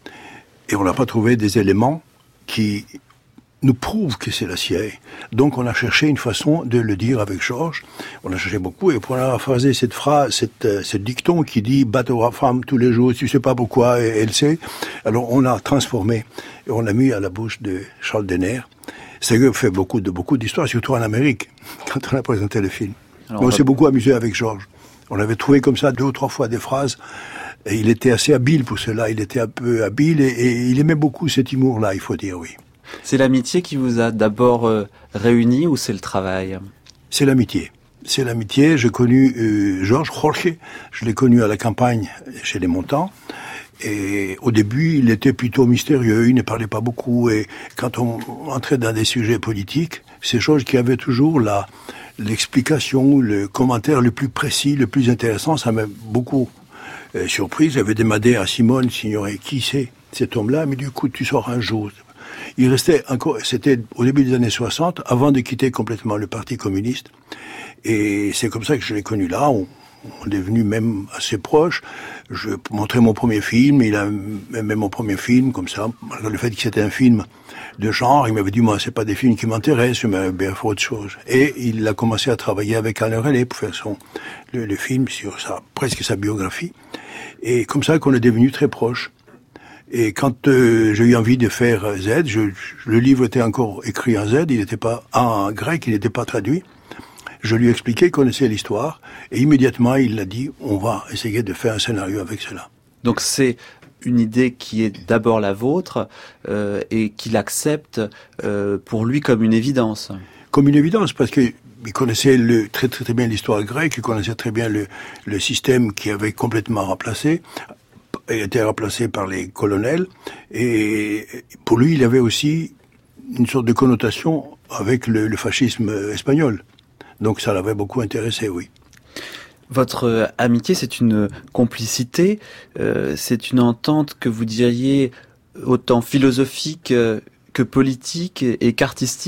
Et on n'a pas trouvé des éléments qui nous prouvent que c'est la C I A. Donc on a cherché une façon de le dire avec Georges. On a cherché beaucoup et pour paraphraser cette phrase, cette, ce dicton qui dit « battre la femme tous les jours, tu sais pas pourquoi, elle sait ». Alors on a transformé et on l'a mis à la bouche de Charles Denner. Ça a fait beaucoup de beaucoup d'histoires, surtout en Amérique, quand on a présenté le film. Alors, on, on va... s'est beaucoup amusé avec Georges. On avait trouvé comme ça deux ou trois fois des phrases, et il était assez habile pour cela. Il était un peu habile, et, et il aimait beaucoup cet humour-là, il faut dire, oui. C'est l'amitié qui vous a d'abord euh, réunis, ou c'est le travail ? C'est l'amitié. C'est l'amitié. J'ai connu euh, Georges, Jorge, je l'ai connu à la campagne, chez les Montants. Et au début, il était plutôt mystérieux, il ne parlait pas beaucoup. Et quand on entrait dans des sujets politiques, c'est Georges qui avait toujours la, l'explication, le commentaire le plus précis, le plus intéressant. Ça m'a beaucoup euh, surpris. J'avais demandé à Simone Signoret qui c'est cet homme-là, mais du coup, tu sors un jour. Il restait encore, c'était au début des années soixante, avant de quitter complètement le Parti communiste. Et c'est comme ça que je l'ai connu là. On, On est devenu même assez proches. Je montrais mon premier film, il a aimé mon premier film, comme ça, malgré le fait que c'était un film de genre. Il m'avait dit, moi, c'est pas des films qui m'intéressent, je m'avais bien fait autre chose. Et il a commencé à travailler avec Alain Resnais pour faire son, le, le film sur sa, presque sa biographie. Et comme ça qu'on est devenu très proches. Et quand euh, j'ai eu envie de faire Z, je, le livre était encore écrit en Z, il n'était pas en grec, il n'était pas traduit. Je lui ai expliqué, il connaissait l'histoire, et immédiatement il a dit, on va essayer de faire un scénario avec cela. Donc c'est une idée qui est d'abord la vôtre, euh, et qu'il accepte euh, pour lui comme une évidence. Comme une évidence, parce que il connaissait le, très, très très bien l'histoire grecque, il connaissait très bien le, le système qui avait complètement remplacé, été remplacé par les colonels, et pour lui il avait aussi une sorte de connotation avec le, le fascisme espagnol. Donc ça l'avait beaucoup intéressé, oui. Votre amitié, c'est une complicité, euh, c'est une entente que vous diriez autant philosophique que politique et qu'artistique ?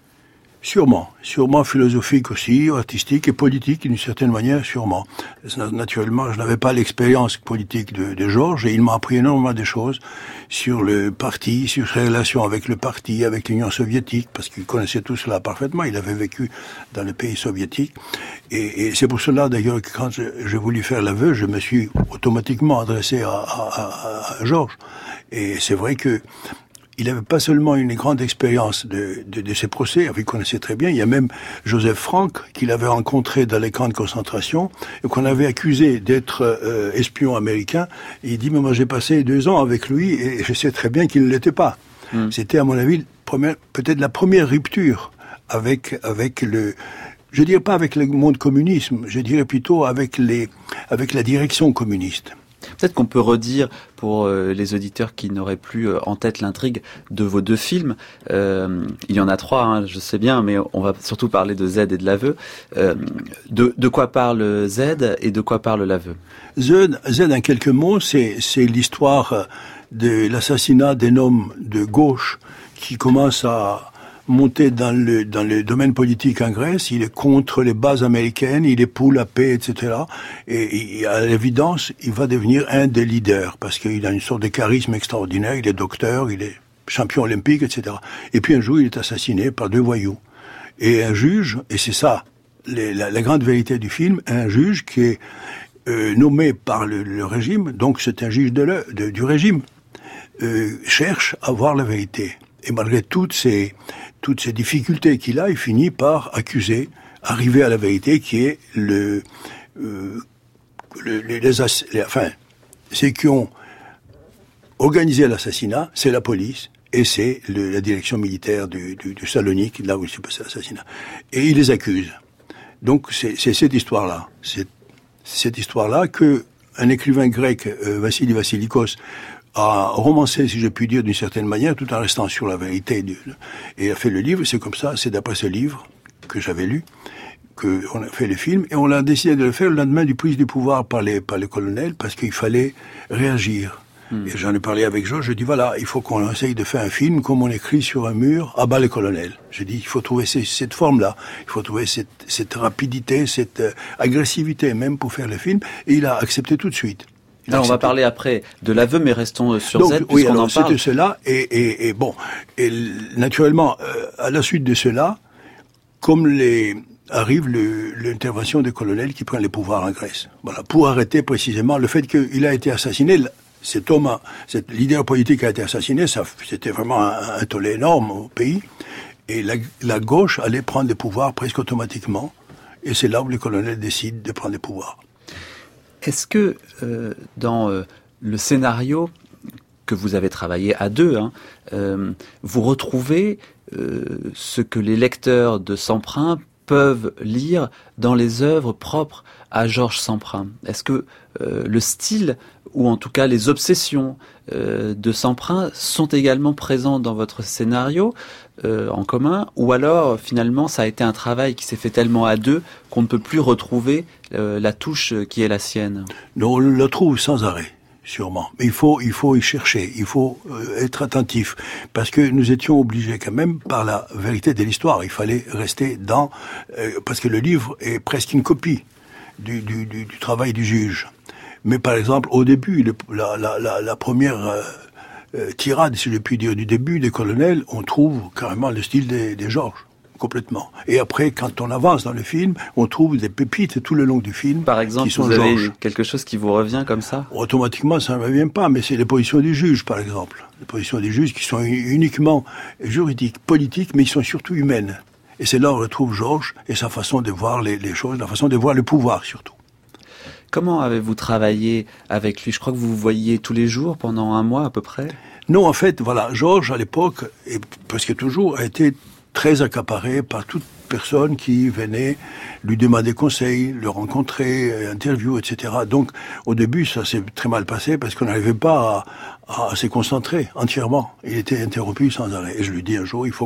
Sûrement, sûrement philosophique aussi, artistique et politique d'une certaine manière, sûrement. Naturellement, je n'avais pas l'expérience politique de, de Georges et il m'a appris énormément de choses sur le parti, sur ses relations avec le parti, avec l'Union soviétique, parce qu'il connaissait tout cela parfaitement, il avait vécu dans le pays soviétique. Et, et c'est pour cela d'ailleurs que quand j'ai voulu faire l'aveu, je me suis automatiquement adressé à, à, à, à Georges. Et c'est vrai que il n'avait pas seulement une grande expérience de, de, de ces procès, il connaissait très bien. Il y a même Joseph Frank, qu'il avait rencontré dans les camps de concentration, et qu'on avait accusé d'être euh, espion américain. Et il dit, mais moi j'ai passé deux ans avec lui, et je sais très bien qu'il ne l'était pas. Mm. C'était, à mon avis, première, peut-être la première rupture avec, avec le... Je dirais pas avec le monde communisme, je dirais plutôt avec, les, avec la direction communiste. Peut-être qu'on peut redire pour euh, les auditeurs qui n'auraient plus euh, en tête l'intrigue de vos deux films. Euh, il y en a trois, hein, je sais bien, mais on va surtout parler de Z et de l'aveu. Euh, de, de quoi parle Z et de quoi parle l'aveu ? Z, Z, en quelques mots, c'est, c'est l'histoire de l'assassinat d'un homme de gauche qui commence à monter dans le dans le domaine politique en Grèce. Il est contre les bases américaines, il est pour la paix, et cetera. Et, et à l'évidence, il va devenir un des leaders parce qu'il a une sorte de charisme extraordinaire. Il est docteur, il est champion olympique, et cetera. Et puis un jour, il est assassiné par deux voyous. Et un juge, et c'est ça les, la, la grande vérité du film, un juge qui est euh, nommé par le, le régime, donc c'est un juge de le, de, du régime, euh, cherche à voir la vérité. Et malgré toutes ces, toutes ces difficultés qu'il a, il finit par accuser, arriver à la vérité qui est le, euh, le les, les, les, enfin, ceux qui ont organisé l'assassinat, c'est la police et c'est le, la direction militaire du, du, du Salonique, là où il s'est passé l'assassinat. Et il les accuse. Donc c'est, c'est cette histoire-là, c'est cette histoire-là que un écrivain grec, euh, Vassili Vassilikos, a romancé, si je puis dire, d'une certaine manière, tout en restant sur la vérité. De, et a fait le livre, c'est comme ça, c'est d'après ce livre que j'avais lu, qu'on a fait le film, et on a décidé de le faire le lendemain du prise du pouvoir par les, par les colonels, parce qu'il fallait réagir. Mmh. Et j'en ai parlé avec Georges, je dis voilà, il faut qu'on essaye de faire un film comme on écrit sur un mur, à bas les colonels. Je dis, il faut trouver ces, cette forme-là, il faut trouver cette, cette rapidité, cette euh, agressivité même pour faire le film, et il a accepté tout de suite. Alors on va parler après de l'aveu, mais restons sur Donc, Z, oui, puisqu'on alors, en parle. C'était cela, et, et, et bon, et naturellement, euh, à la suite de cela, comme les arrive le, l'intervention des colonels qui prennent les pouvoirs en Grèce. Voilà, pour arrêter précisément le fait qu'il a été assassiné. Cet homme, cet leader politique a été assassiné, ça, c'était vraiment un, un tollé énorme au pays. Et la, la gauche allait prendre les pouvoirs presque automatiquement. Et c'est là où les colonels décident de prendre les pouvoirs. Est-ce que euh, dans euh, le scénario que vous avez travaillé à deux, hein, euh, vous retrouvez euh, ce que les lecteurs de Semprin peuvent lire dans les œuvres propres à Georges Semprin? Est-ce que euh, le style, ou en tout cas les obsessions euh, de Semprin sont également présents dans votre scénario euh, en commun, ou alors finalement ça a été un travail qui s'est fait tellement à deux qu'on ne peut plus retrouver euh, la touche qui est la sienne? Non, on la trouve sans arrêt. Sûrement. Mais il faut, il faut y chercher, il faut euh, être attentif, parce que nous étions obligés quand même par la vérité de l'histoire. Il fallait rester dans, euh, parce que le livre est presque une copie du, du, du, du travail du juge. Mais par exemple, au début, le, la, la, la, la première euh, euh, tirade, si je puis dire, du début des colonels, on trouve carrément le style des, des Georges. Complètement. Et après, quand on avance dans le film, on trouve des pépites tout le long du film. Par exemple, qui sont vous avez Georges. Quelque chose qui vous revient comme ça? Automatiquement, ça ne me revient pas, mais c'est les positions du juge, par exemple. Les positions du juge qui sont uniquement juridiques, politiques, mais qui sont surtout humaines. Et c'est là où on retrouve Georges et sa façon de voir les, les choses, la façon de voir le pouvoir, surtout. Comment avez-vous travaillé avec lui? Je crois que vous vous voyiez tous les jours pendant un mois à peu près. Non, en fait, voilà, Georges, à l'époque, et presque toujours, a été très accaparé par toute personne qui venait lui demander conseil, le rencontrer, interview, et cetera. Donc, au début, ça s'est très mal passé parce qu'on n'arrivait pas à, à, à se concentrer entièrement. Il était interrompu sans arrêt. Et je lui dis un jour, il faut qu'on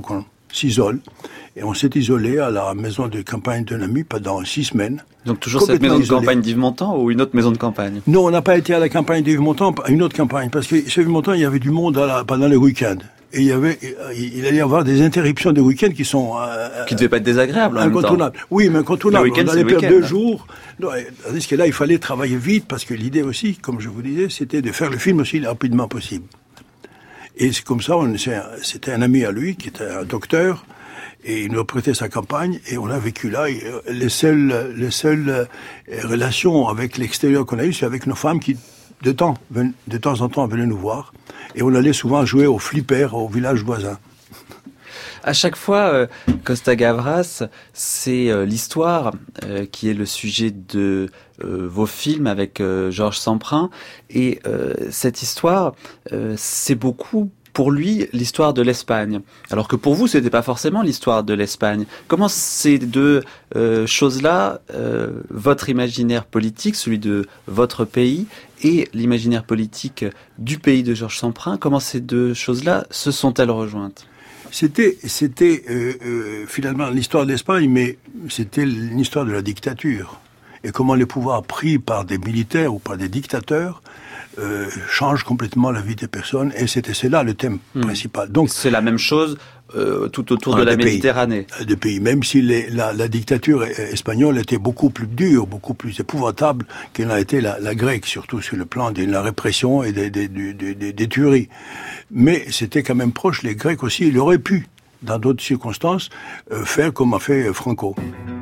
s'isole. Et on s'est isolé à la maison de campagne d'un ami pendant six semaines. Donc toujours cette maison de isolé. campagne d'Yves Montand ou une autre maison de campagne? Non, on n'a pas été à la campagne d'Yves Montand, à une autre campagne, parce que chez Yves Montand, il y avait du monde à la, pendant les week-ends. Et il y avait, il allait y avoir des interruptions de week-end qui sont euh, qui devaient pas être désagréables, en incontournables. Même temps. Oui, mais incontournables. On allait perdre deux jours. Tandis que là, il fallait travailler vite parce que l'idée aussi, comme je vous disais, c'était de faire le film aussi rapidement possible. Et c'est comme ça, on, c'était un ami à lui qui était un docteur et il nous a prêté sa campagne et on a vécu là. Et les seules, les seules relations avec l'extérieur qu'on a eues, c'est avec nos femmes qui, de temps, de temps en temps, venaient nous voir. Et on allait souvent jouer au flipper au village voisin. À chaque fois, euh, Costa Gavras, c'est euh, l'histoire euh, qui est le sujet de euh, vos films avec euh, Georges Semprin. Et euh, cette histoire, euh, c'est beaucoup pour lui l'histoire de l'Espagne. Alors que pour vous, c'était pas forcément l'histoire de l'Espagne. Comment ces deux euh, choses-là, euh, votre imaginaire politique, celui de votre pays, et l'imaginaire politique du pays de Georges Semprin, comment ces deux choses-là se sont-elles rejointes? C'était, c'était euh, euh, finalement l'histoire de l'Espagne, mais c'était l'histoire de la dictature. Et comment les pouvoirs pris par des militaires ou par des dictateurs euh, changent complètement la vie des personnes. Et c'était c'est là le thème mmh. principal. Donc c'est la même chose euh, tout autour de la Méditerranée. Pays, des pays, même si les, la, la dictature espagnole était beaucoup plus dure, beaucoup plus épouvantable qu'elle n'a été la, la grecque, surtout sur le plan de la répression et des, des, des, des, des tueries. Mais c'était quand même proche. Les Grecs aussi, ils auraient pu, dans d'autres circonstances, euh, faire comme a fait Franco.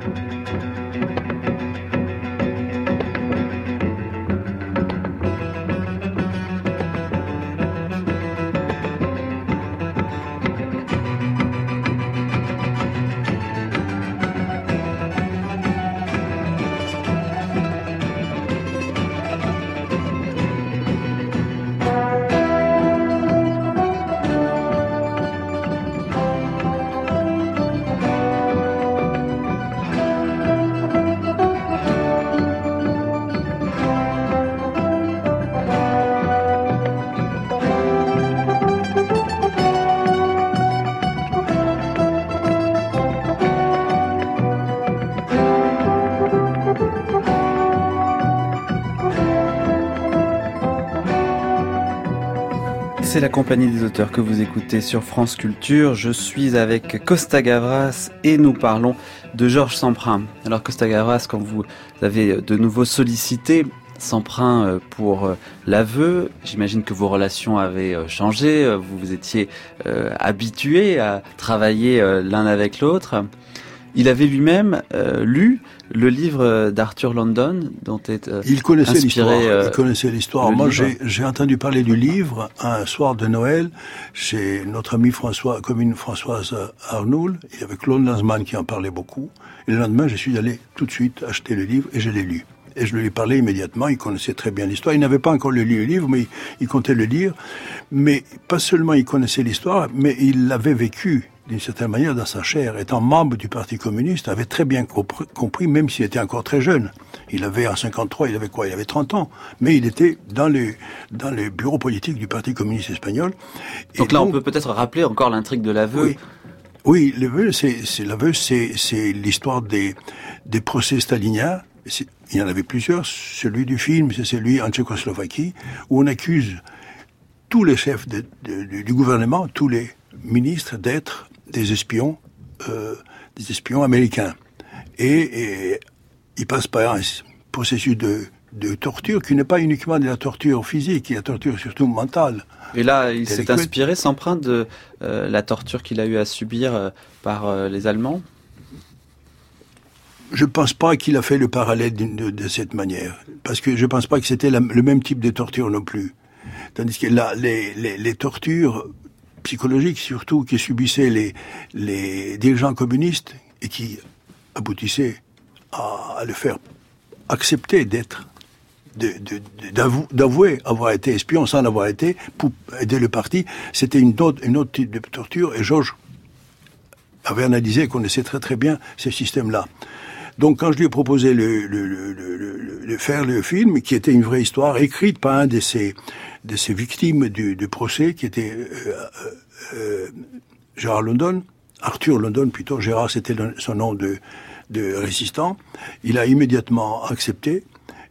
C'est la compagnie des auteurs que vous écoutez sur France Culture. Je suis avec Costa Gavras et nous parlons de Georges Semprin. Alors Costa Gavras, quand vous avez de nouveau sollicité Semprin pour l'aveu, j'imagine que vos relations avaient changé, vous vous étiez euh, habitués à travailler euh, l'un avec l'autre. Il avait lui-même euh, lu le livre d'Arthur London, dont est euh, il connaissait inspiré, l'histoire. Euh, il connaissait l'histoire. Moi, j'ai, j'ai entendu parler du livre un soir de Noël chez notre amie François, commune Françoise Arnoul. Il y avait Claude Lanzmann qui en parlait beaucoup. Et le lendemain, je suis allé tout de suite acheter le livre et je l'ai lu. Et je lui ai parlé immédiatement. Il connaissait très bien l'histoire. Il n'avait pas encore lu le livre, mais il, il comptait le lire. Mais pas seulement il connaissait l'histoire, mais il l'avait vécu d'une certaine manière dans sa chair. Étant membre du Parti communiste, avait très bien compris, même s'il était encore très jeune. Il avait, en cinquante-trois, il avait quoi? Il avait trente ans. Mais il était dans le, dans le bureau politique du Parti communiste espagnol. Donc et là, donc, on peut peut-être rappeler encore l'intrigue de l'aveu. Oui. Oui, l'aveu, c'est, c'est, l'aveu, c'est, c'est l'histoire des, des procès staliniens. C'est, il y en avait plusieurs. Celui du film, c'est celui en Tchécoslovaquie, où on accuse tous les chefs de, de, de, du gouvernement, tous les ministres, d'être des espions, euh, des espions américains. Et, et ils passent par un processus de, de torture qui n'est pas uniquement de la torture physique, qui est la torture surtout mentale. Et là, il s'est inspiré, Semprin, de euh, la torture qu'il a eu à subir euh, par euh, les Allemands? Je ne pense pas qu'il a fait le parallèle de, de, de cette manière, parce que je ne pense pas que c'était la, le même type de torture non plus. Tandis que là, les, les, les tortures psychologiques, surtout, qui subissaient les, les dirigeants communistes et qui aboutissaient à, à le faire accepter d'être, de, de, d'avou, d'avouer avoir été espion sans l'avoir été, pour aider le parti, c'était une autre, une autre type de torture, et Georges avait analysé et connaissait très très bien ce système-là. Donc quand je lui ai proposé le, le, le, le, le, de faire le film, qui était une vraie histoire, écrite par un de ces, de ces victimes du, du procès, qui était euh, euh, Gérard London, Arthur London plutôt, Gérard c'était le, son nom de, de résistant, il a immédiatement accepté,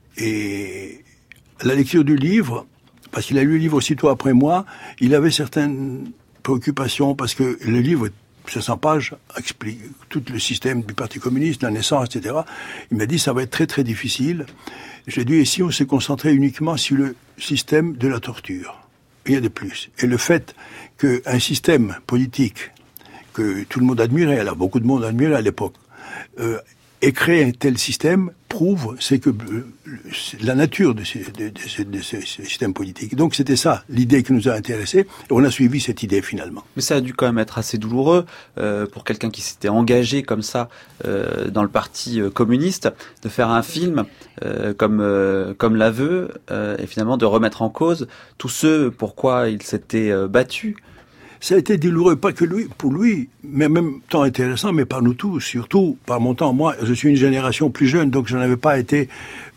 et la lecture du livre, parce qu'il a lu le livre aussitôt après moi, il avait certaines préoccupations, parce que le livre, cinq cents pages, explique tout le système du Parti communiste, la naissance, et cetera. Il m'a dit, ça va être très très difficile. J'ai dit, et si on s'est concentré uniquement sur le système de la torture? Rien de plus. Et le fait qu'un système politique que tout le monde admirait, alors beaucoup de monde admirait à l'époque, euh, ait créé un tel système prouve c'est que euh, la nature de ce, de, de, ce, de ce système politique. Donc c'était ça l'idée qui nous a intéressés, et on a suivi cette idée finalement. Mais ça a dû quand même être assez douloureux euh, pour quelqu'un qui s'était engagé comme ça euh, dans le parti euh, communiste, de faire un film euh, comme euh, comme l'aveu euh, et finalement de remettre en cause tout ce pourquoi il s'était euh, battu. Ça a été douloureux, pas que lui, pour lui, mais en même temps intéressant, mais par nous tous, surtout par mon temps. Moi, je suis une génération plus jeune, donc je n'avais pas été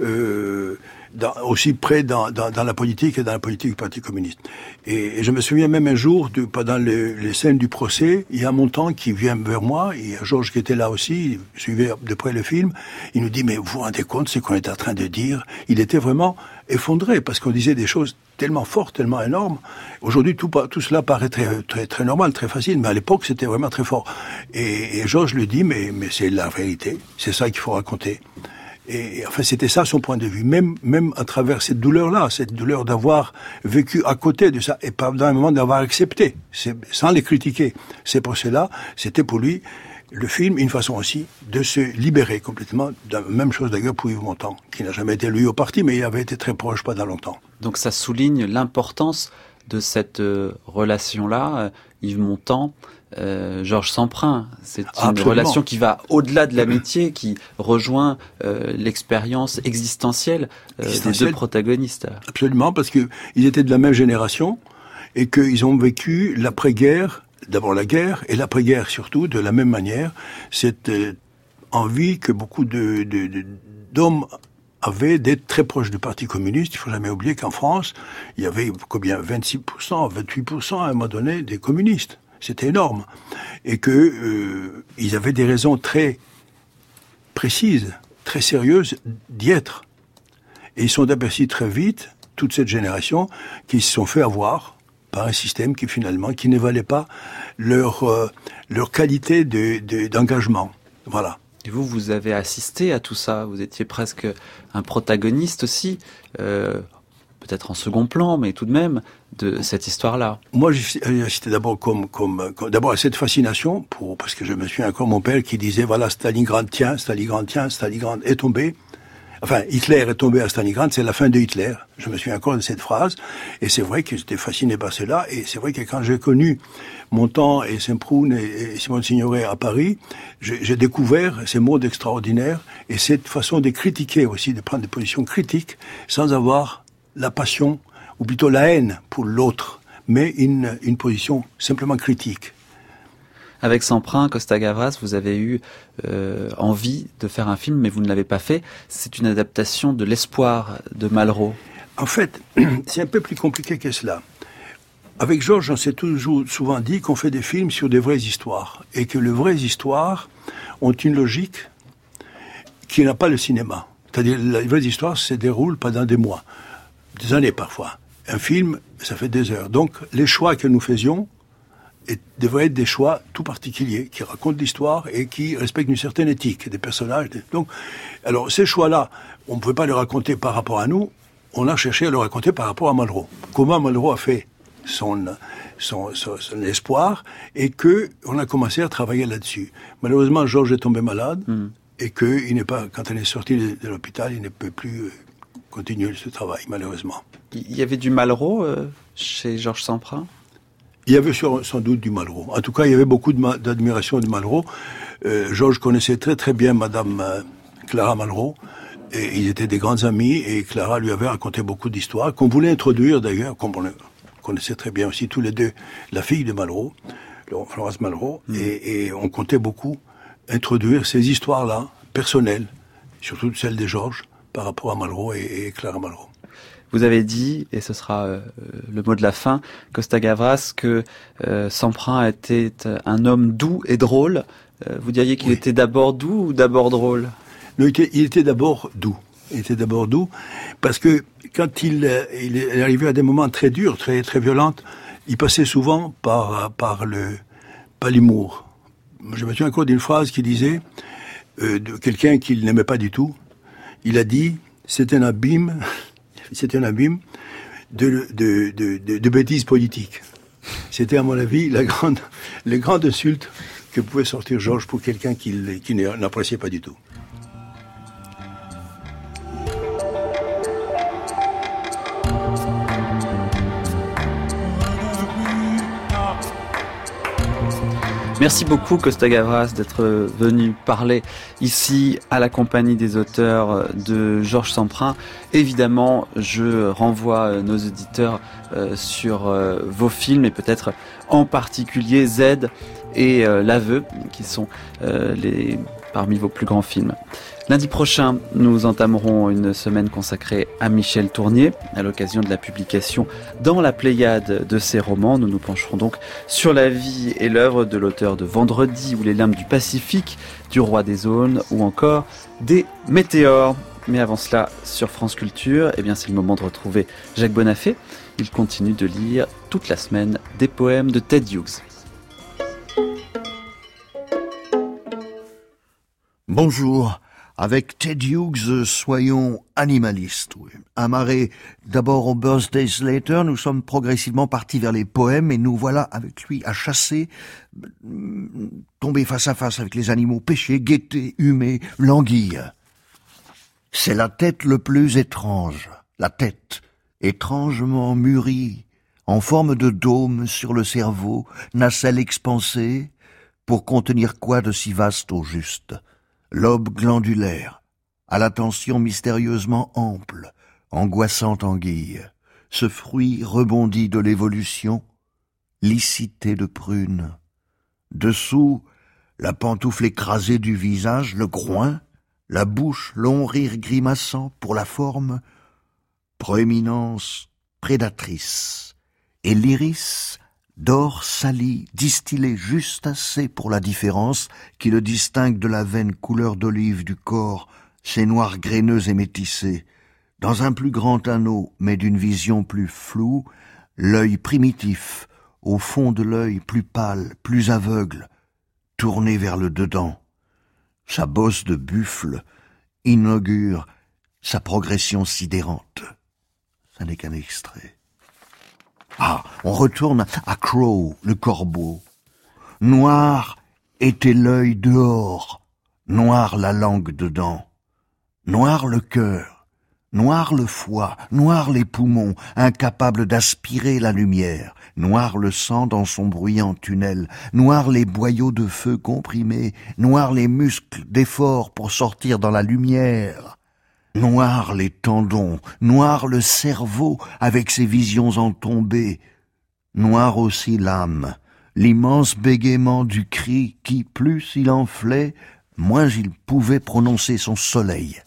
euh, dans, aussi près dans, dans, dans la politique et dans la politique du Parti communiste. Et, et je me souviens même un jour, de, pendant les, les scènes du procès, il y a mon temps qui vient vers moi, il y a Georges qui était là aussi, il suivait de près le film, il nous dit, mais vous vous rendez compte ce qu'on est en train de dire? Il était vraiment effondré, parce qu'on disait des choses tellement fortes, tellement énormes. Aujourd'hui, tout, tout cela paraît très, très, très normal, très facile, mais à l'époque, c'était vraiment très fort. Et, et Georges lui dit, mais, mais c'est la vérité, c'est ça qu'il faut raconter. Et, et enfin, c'était ça son point de vue, même, même à travers cette douleur-là, cette douleur d'avoir vécu à côté de ça, et pendant un moment d'avoir accepté, sans les critiquer, ces procès-là, c'était pour lui le film, une façon aussi de se libérer complètement. La même chose d'ailleurs pour Yves Montand, qui n'a jamais été lui au parti, mais il avait été très proche pendant longtemps. Donc ça souligne l'importance de cette euh, relation-là, euh, Yves Montand, euh, Georges Semprin. C'est une Absolument. relation qui va au-delà de l'amitié, qui rejoint euh, l'expérience existentielle, euh, des deux protagonistes. Absolument, parce que ils étaient de la même génération et qu'ils ont vécu l'après-guerre, d'abord la guerre, et l'après-guerre surtout, de la même manière. Cette euh, envie que beaucoup de, de, de, d'hommes avaient d'être très proches du Parti communiste. Il faut jamais oublier qu'en France, il y avait combien, vingt-six pour cent, vingt-huit pour cent à un moment donné des communistes. C'était énorme. Et que euh, ils avaient des raisons très précises, très sérieuses d'y être. Et ils sont aperçus très vite, toute cette génération, qu'ils se sont fait avoir par un système qui finalement, qui ne valait pas leur, euh, leur qualité de, de, d'engagement. Voilà. Et vous, vous avez assisté à tout ça. Vous étiez presque un protagoniste aussi, euh, peut-être en second plan, mais tout de même, de cette histoire-là. Moi, j'ai assisté d'abord comme, comme, comme d'abord à cette fascination, pour, parce que je me souviens encore mon père qui disait, voilà, Stalingrad tient, Stalingrad tient, Stalingrad est tombé. Enfin, Hitler est tombé à Stalingrad, c'est la fin de Hitler. Je me souviens encore de cette phrase. Et c'est vrai que j'étais fasciné par cela. Et c'est vrai que quand j'ai connu Montand et Semprún et, et Simone Signoret à Paris, j'ai, j'ai découvert ces mots extraordinaires et cette façon de critiquer aussi, de prendre des positions critiques sans avoir la passion, ou plutôt la haine pour l'autre, mais une, une position simplement critique. Avec Semprin, Costa-Gavras, vous avez eu euh, envie de faire un film, mais vous ne l'avez pas fait. C'est une adaptation de L'Espoir de Malraux. En fait, c'est un peu plus compliqué que cela. Avec Georges, on s'est toujours souvent dit qu'on fait des films sur des vraies histoires, et que les vraies histoires ont une logique qui n'a pas le cinéma. C'est-à-dire, les vraies histoires se déroulent pendant des mois, des années parfois. Un film, ça fait des heures. Donc, les choix que nous faisions et devraient être des choix tout particuliers, qui racontent l'histoire et qui respectent une certaine éthique des personnages. Donc, alors ces choix-là, on ne pouvait pas les raconter par rapport à nous, on a cherché à le raconter par rapport à Malraux. Comment Malraux a fait son, son, son, son espoir, et que on a commencé à travailler là-dessus. Malheureusement, Georges est tombé malade, mmh. et que il n'est pas, quand on est sorti de, de l'hôpital, il ne peut plus continuer ce travail, malheureusement. Il y avait du Malraux euh, chez Georges Semprin ? Il y avait sans doute du Malraux. En tout cas, il y avait beaucoup de, d'admiration de Malraux. Euh, Georges connaissait très très bien Madame euh, Clara Malraux. Et ils étaient des grands amis. Et Clara lui avait raconté beaucoup d'histoires qu'on voulait introduire d'ailleurs, comme on connaissait très bien aussi tous les deux la fille de Malraux, Florence Malraux. Mmh. Et, et on comptait beaucoup introduire ces histoires-là, personnelles, surtout celles de Georges, par rapport à Malraux et, et Clara Malraux. Vous avez dit, et ce sera euh, le mot de la fin, Costa-Gavras, que euh, Semprin était un homme doux et drôle. Euh, vous diriez qu'il oui. était d'abord doux ou d'abord drôle? Non, il était, il était d'abord doux. Il était d'abord doux, parce que quand il, il est arrivé à des moments très durs, très très violents, il passait souvent par par le par l'humour. Je me souviens encore d'une phrase qui disait euh, de quelqu'un qu'il n'aimait pas du tout. Il a dit, c'est un abîme, c'est un abîme de de de, de, de bêtises politiques. C'était à mon avis la grande les grandes insultes que pouvait sortir Georges pour quelqu'un qu'il qui n'appréciait pas du tout. Merci beaucoup Costa-Gavras d'être venu parler ici à la compagnie des auteurs de Georges Semprin. Évidemment, je renvoie nos auditeurs sur vos films et peut-être en particulier Z et L'Aveu qui sont les parmi vos plus grands films. Lundi prochain, nous entamerons une semaine consacrée à Michel Tournier, à l'occasion de la publication dans la Pléiade de ses romans. Nous nous pencherons donc sur la vie et l'œuvre de l'auteur de Vendredi ou Les Limbes du Pacifique, du Roi des Aunes ou encore des Météores. Mais avant cela, sur France Culture, eh bien, c'est le moment de retrouver Jacques Bonafé. Il continue de lire toute la semaine des poèmes de Ted Hughes. Bonjour. Avec Ted Hughes, soyons animalistes. Oui. Amarrés d'abord au Birthday Later, nous sommes progressivement partis vers les poèmes et nous voilà avec lui à chasser, tomber face à face avec les animaux, pêcher, guetter, humer, languir. C'est la tête le plus étrange, la tête étrangement mûrie, en forme de dôme sur le cerveau, nacelle expansée, pour contenir quoi de si vaste au juste? Lobe glandulaire, à l'attention mystérieusement ample, angoissante anguille, ce fruit rebondi de l'évolution, licité de prune. Dessous, la pantoufle écrasée du visage, le groin, la bouche, long rire grimaçant pour la forme, proéminence prédatrice, et l'iris, d'or sali, distillé juste assez pour la différence qui le distingue de la veine couleur d'olive du corps, ses noirs graineux et métissés. Dans un plus grand anneau, mais d'une vision plus floue, l'œil primitif, au fond de l'œil plus pâle, plus aveugle, tourné vers le dedans. Sa bosse de buffle inaugure sa progression sidérante. Ça n'est qu'un extrait. Ah, on retourne à Crow, le corbeau. Noir était l'œil dehors, noir la langue dedans, noir le cœur, noir le foie, noir les poumons, incapables d'aspirer la lumière, noir le sang dans son bruyant tunnel, noir les boyaux de feu comprimés, noir les muscles d'effort pour sortir dans la lumière. Noir les tendons, noir le cerveau avec ses visions entombées, noir aussi l'âme, l'immense bégaiement du cri qui, plus il enflait, moins il pouvait prononcer son soleil.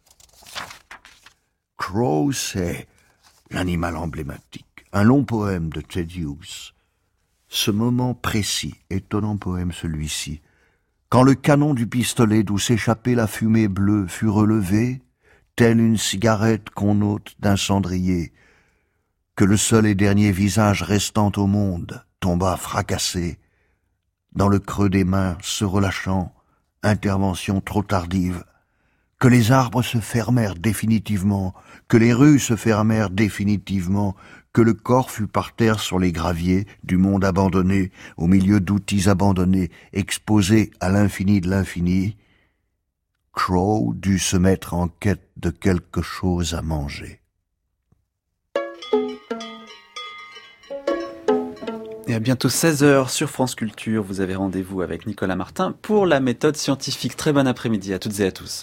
Crow, c'est l'animal emblématique, un long poème de Ted Hughes. Ce moment précis, étonnant poème celui-ci, quand le canon du pistolet d'où s'échappait la fumée bleue fut relevé, telle une cigarette qu'on ôte d'un cendrier, que le seul et dernier visage restant au monde tomba fracassé, dans le creux des mains se relâchant, intervention trop tardive, que les arbres se fermèrent définitivement, que les rues se fermèrent définitivement, que le corps fut par terre sur les graviers du monde abandonné, au milieu d'outils abandonnés, exposé à l'infini de l'infini. Crow dut se mettre en quête de quelque chose à manger. Et à bientôt seize heures sur France Culture, vous avez rendez-vous avec Nicolas Martin pour la méthode scientifique. Très bon après-midi à toutes et à tous.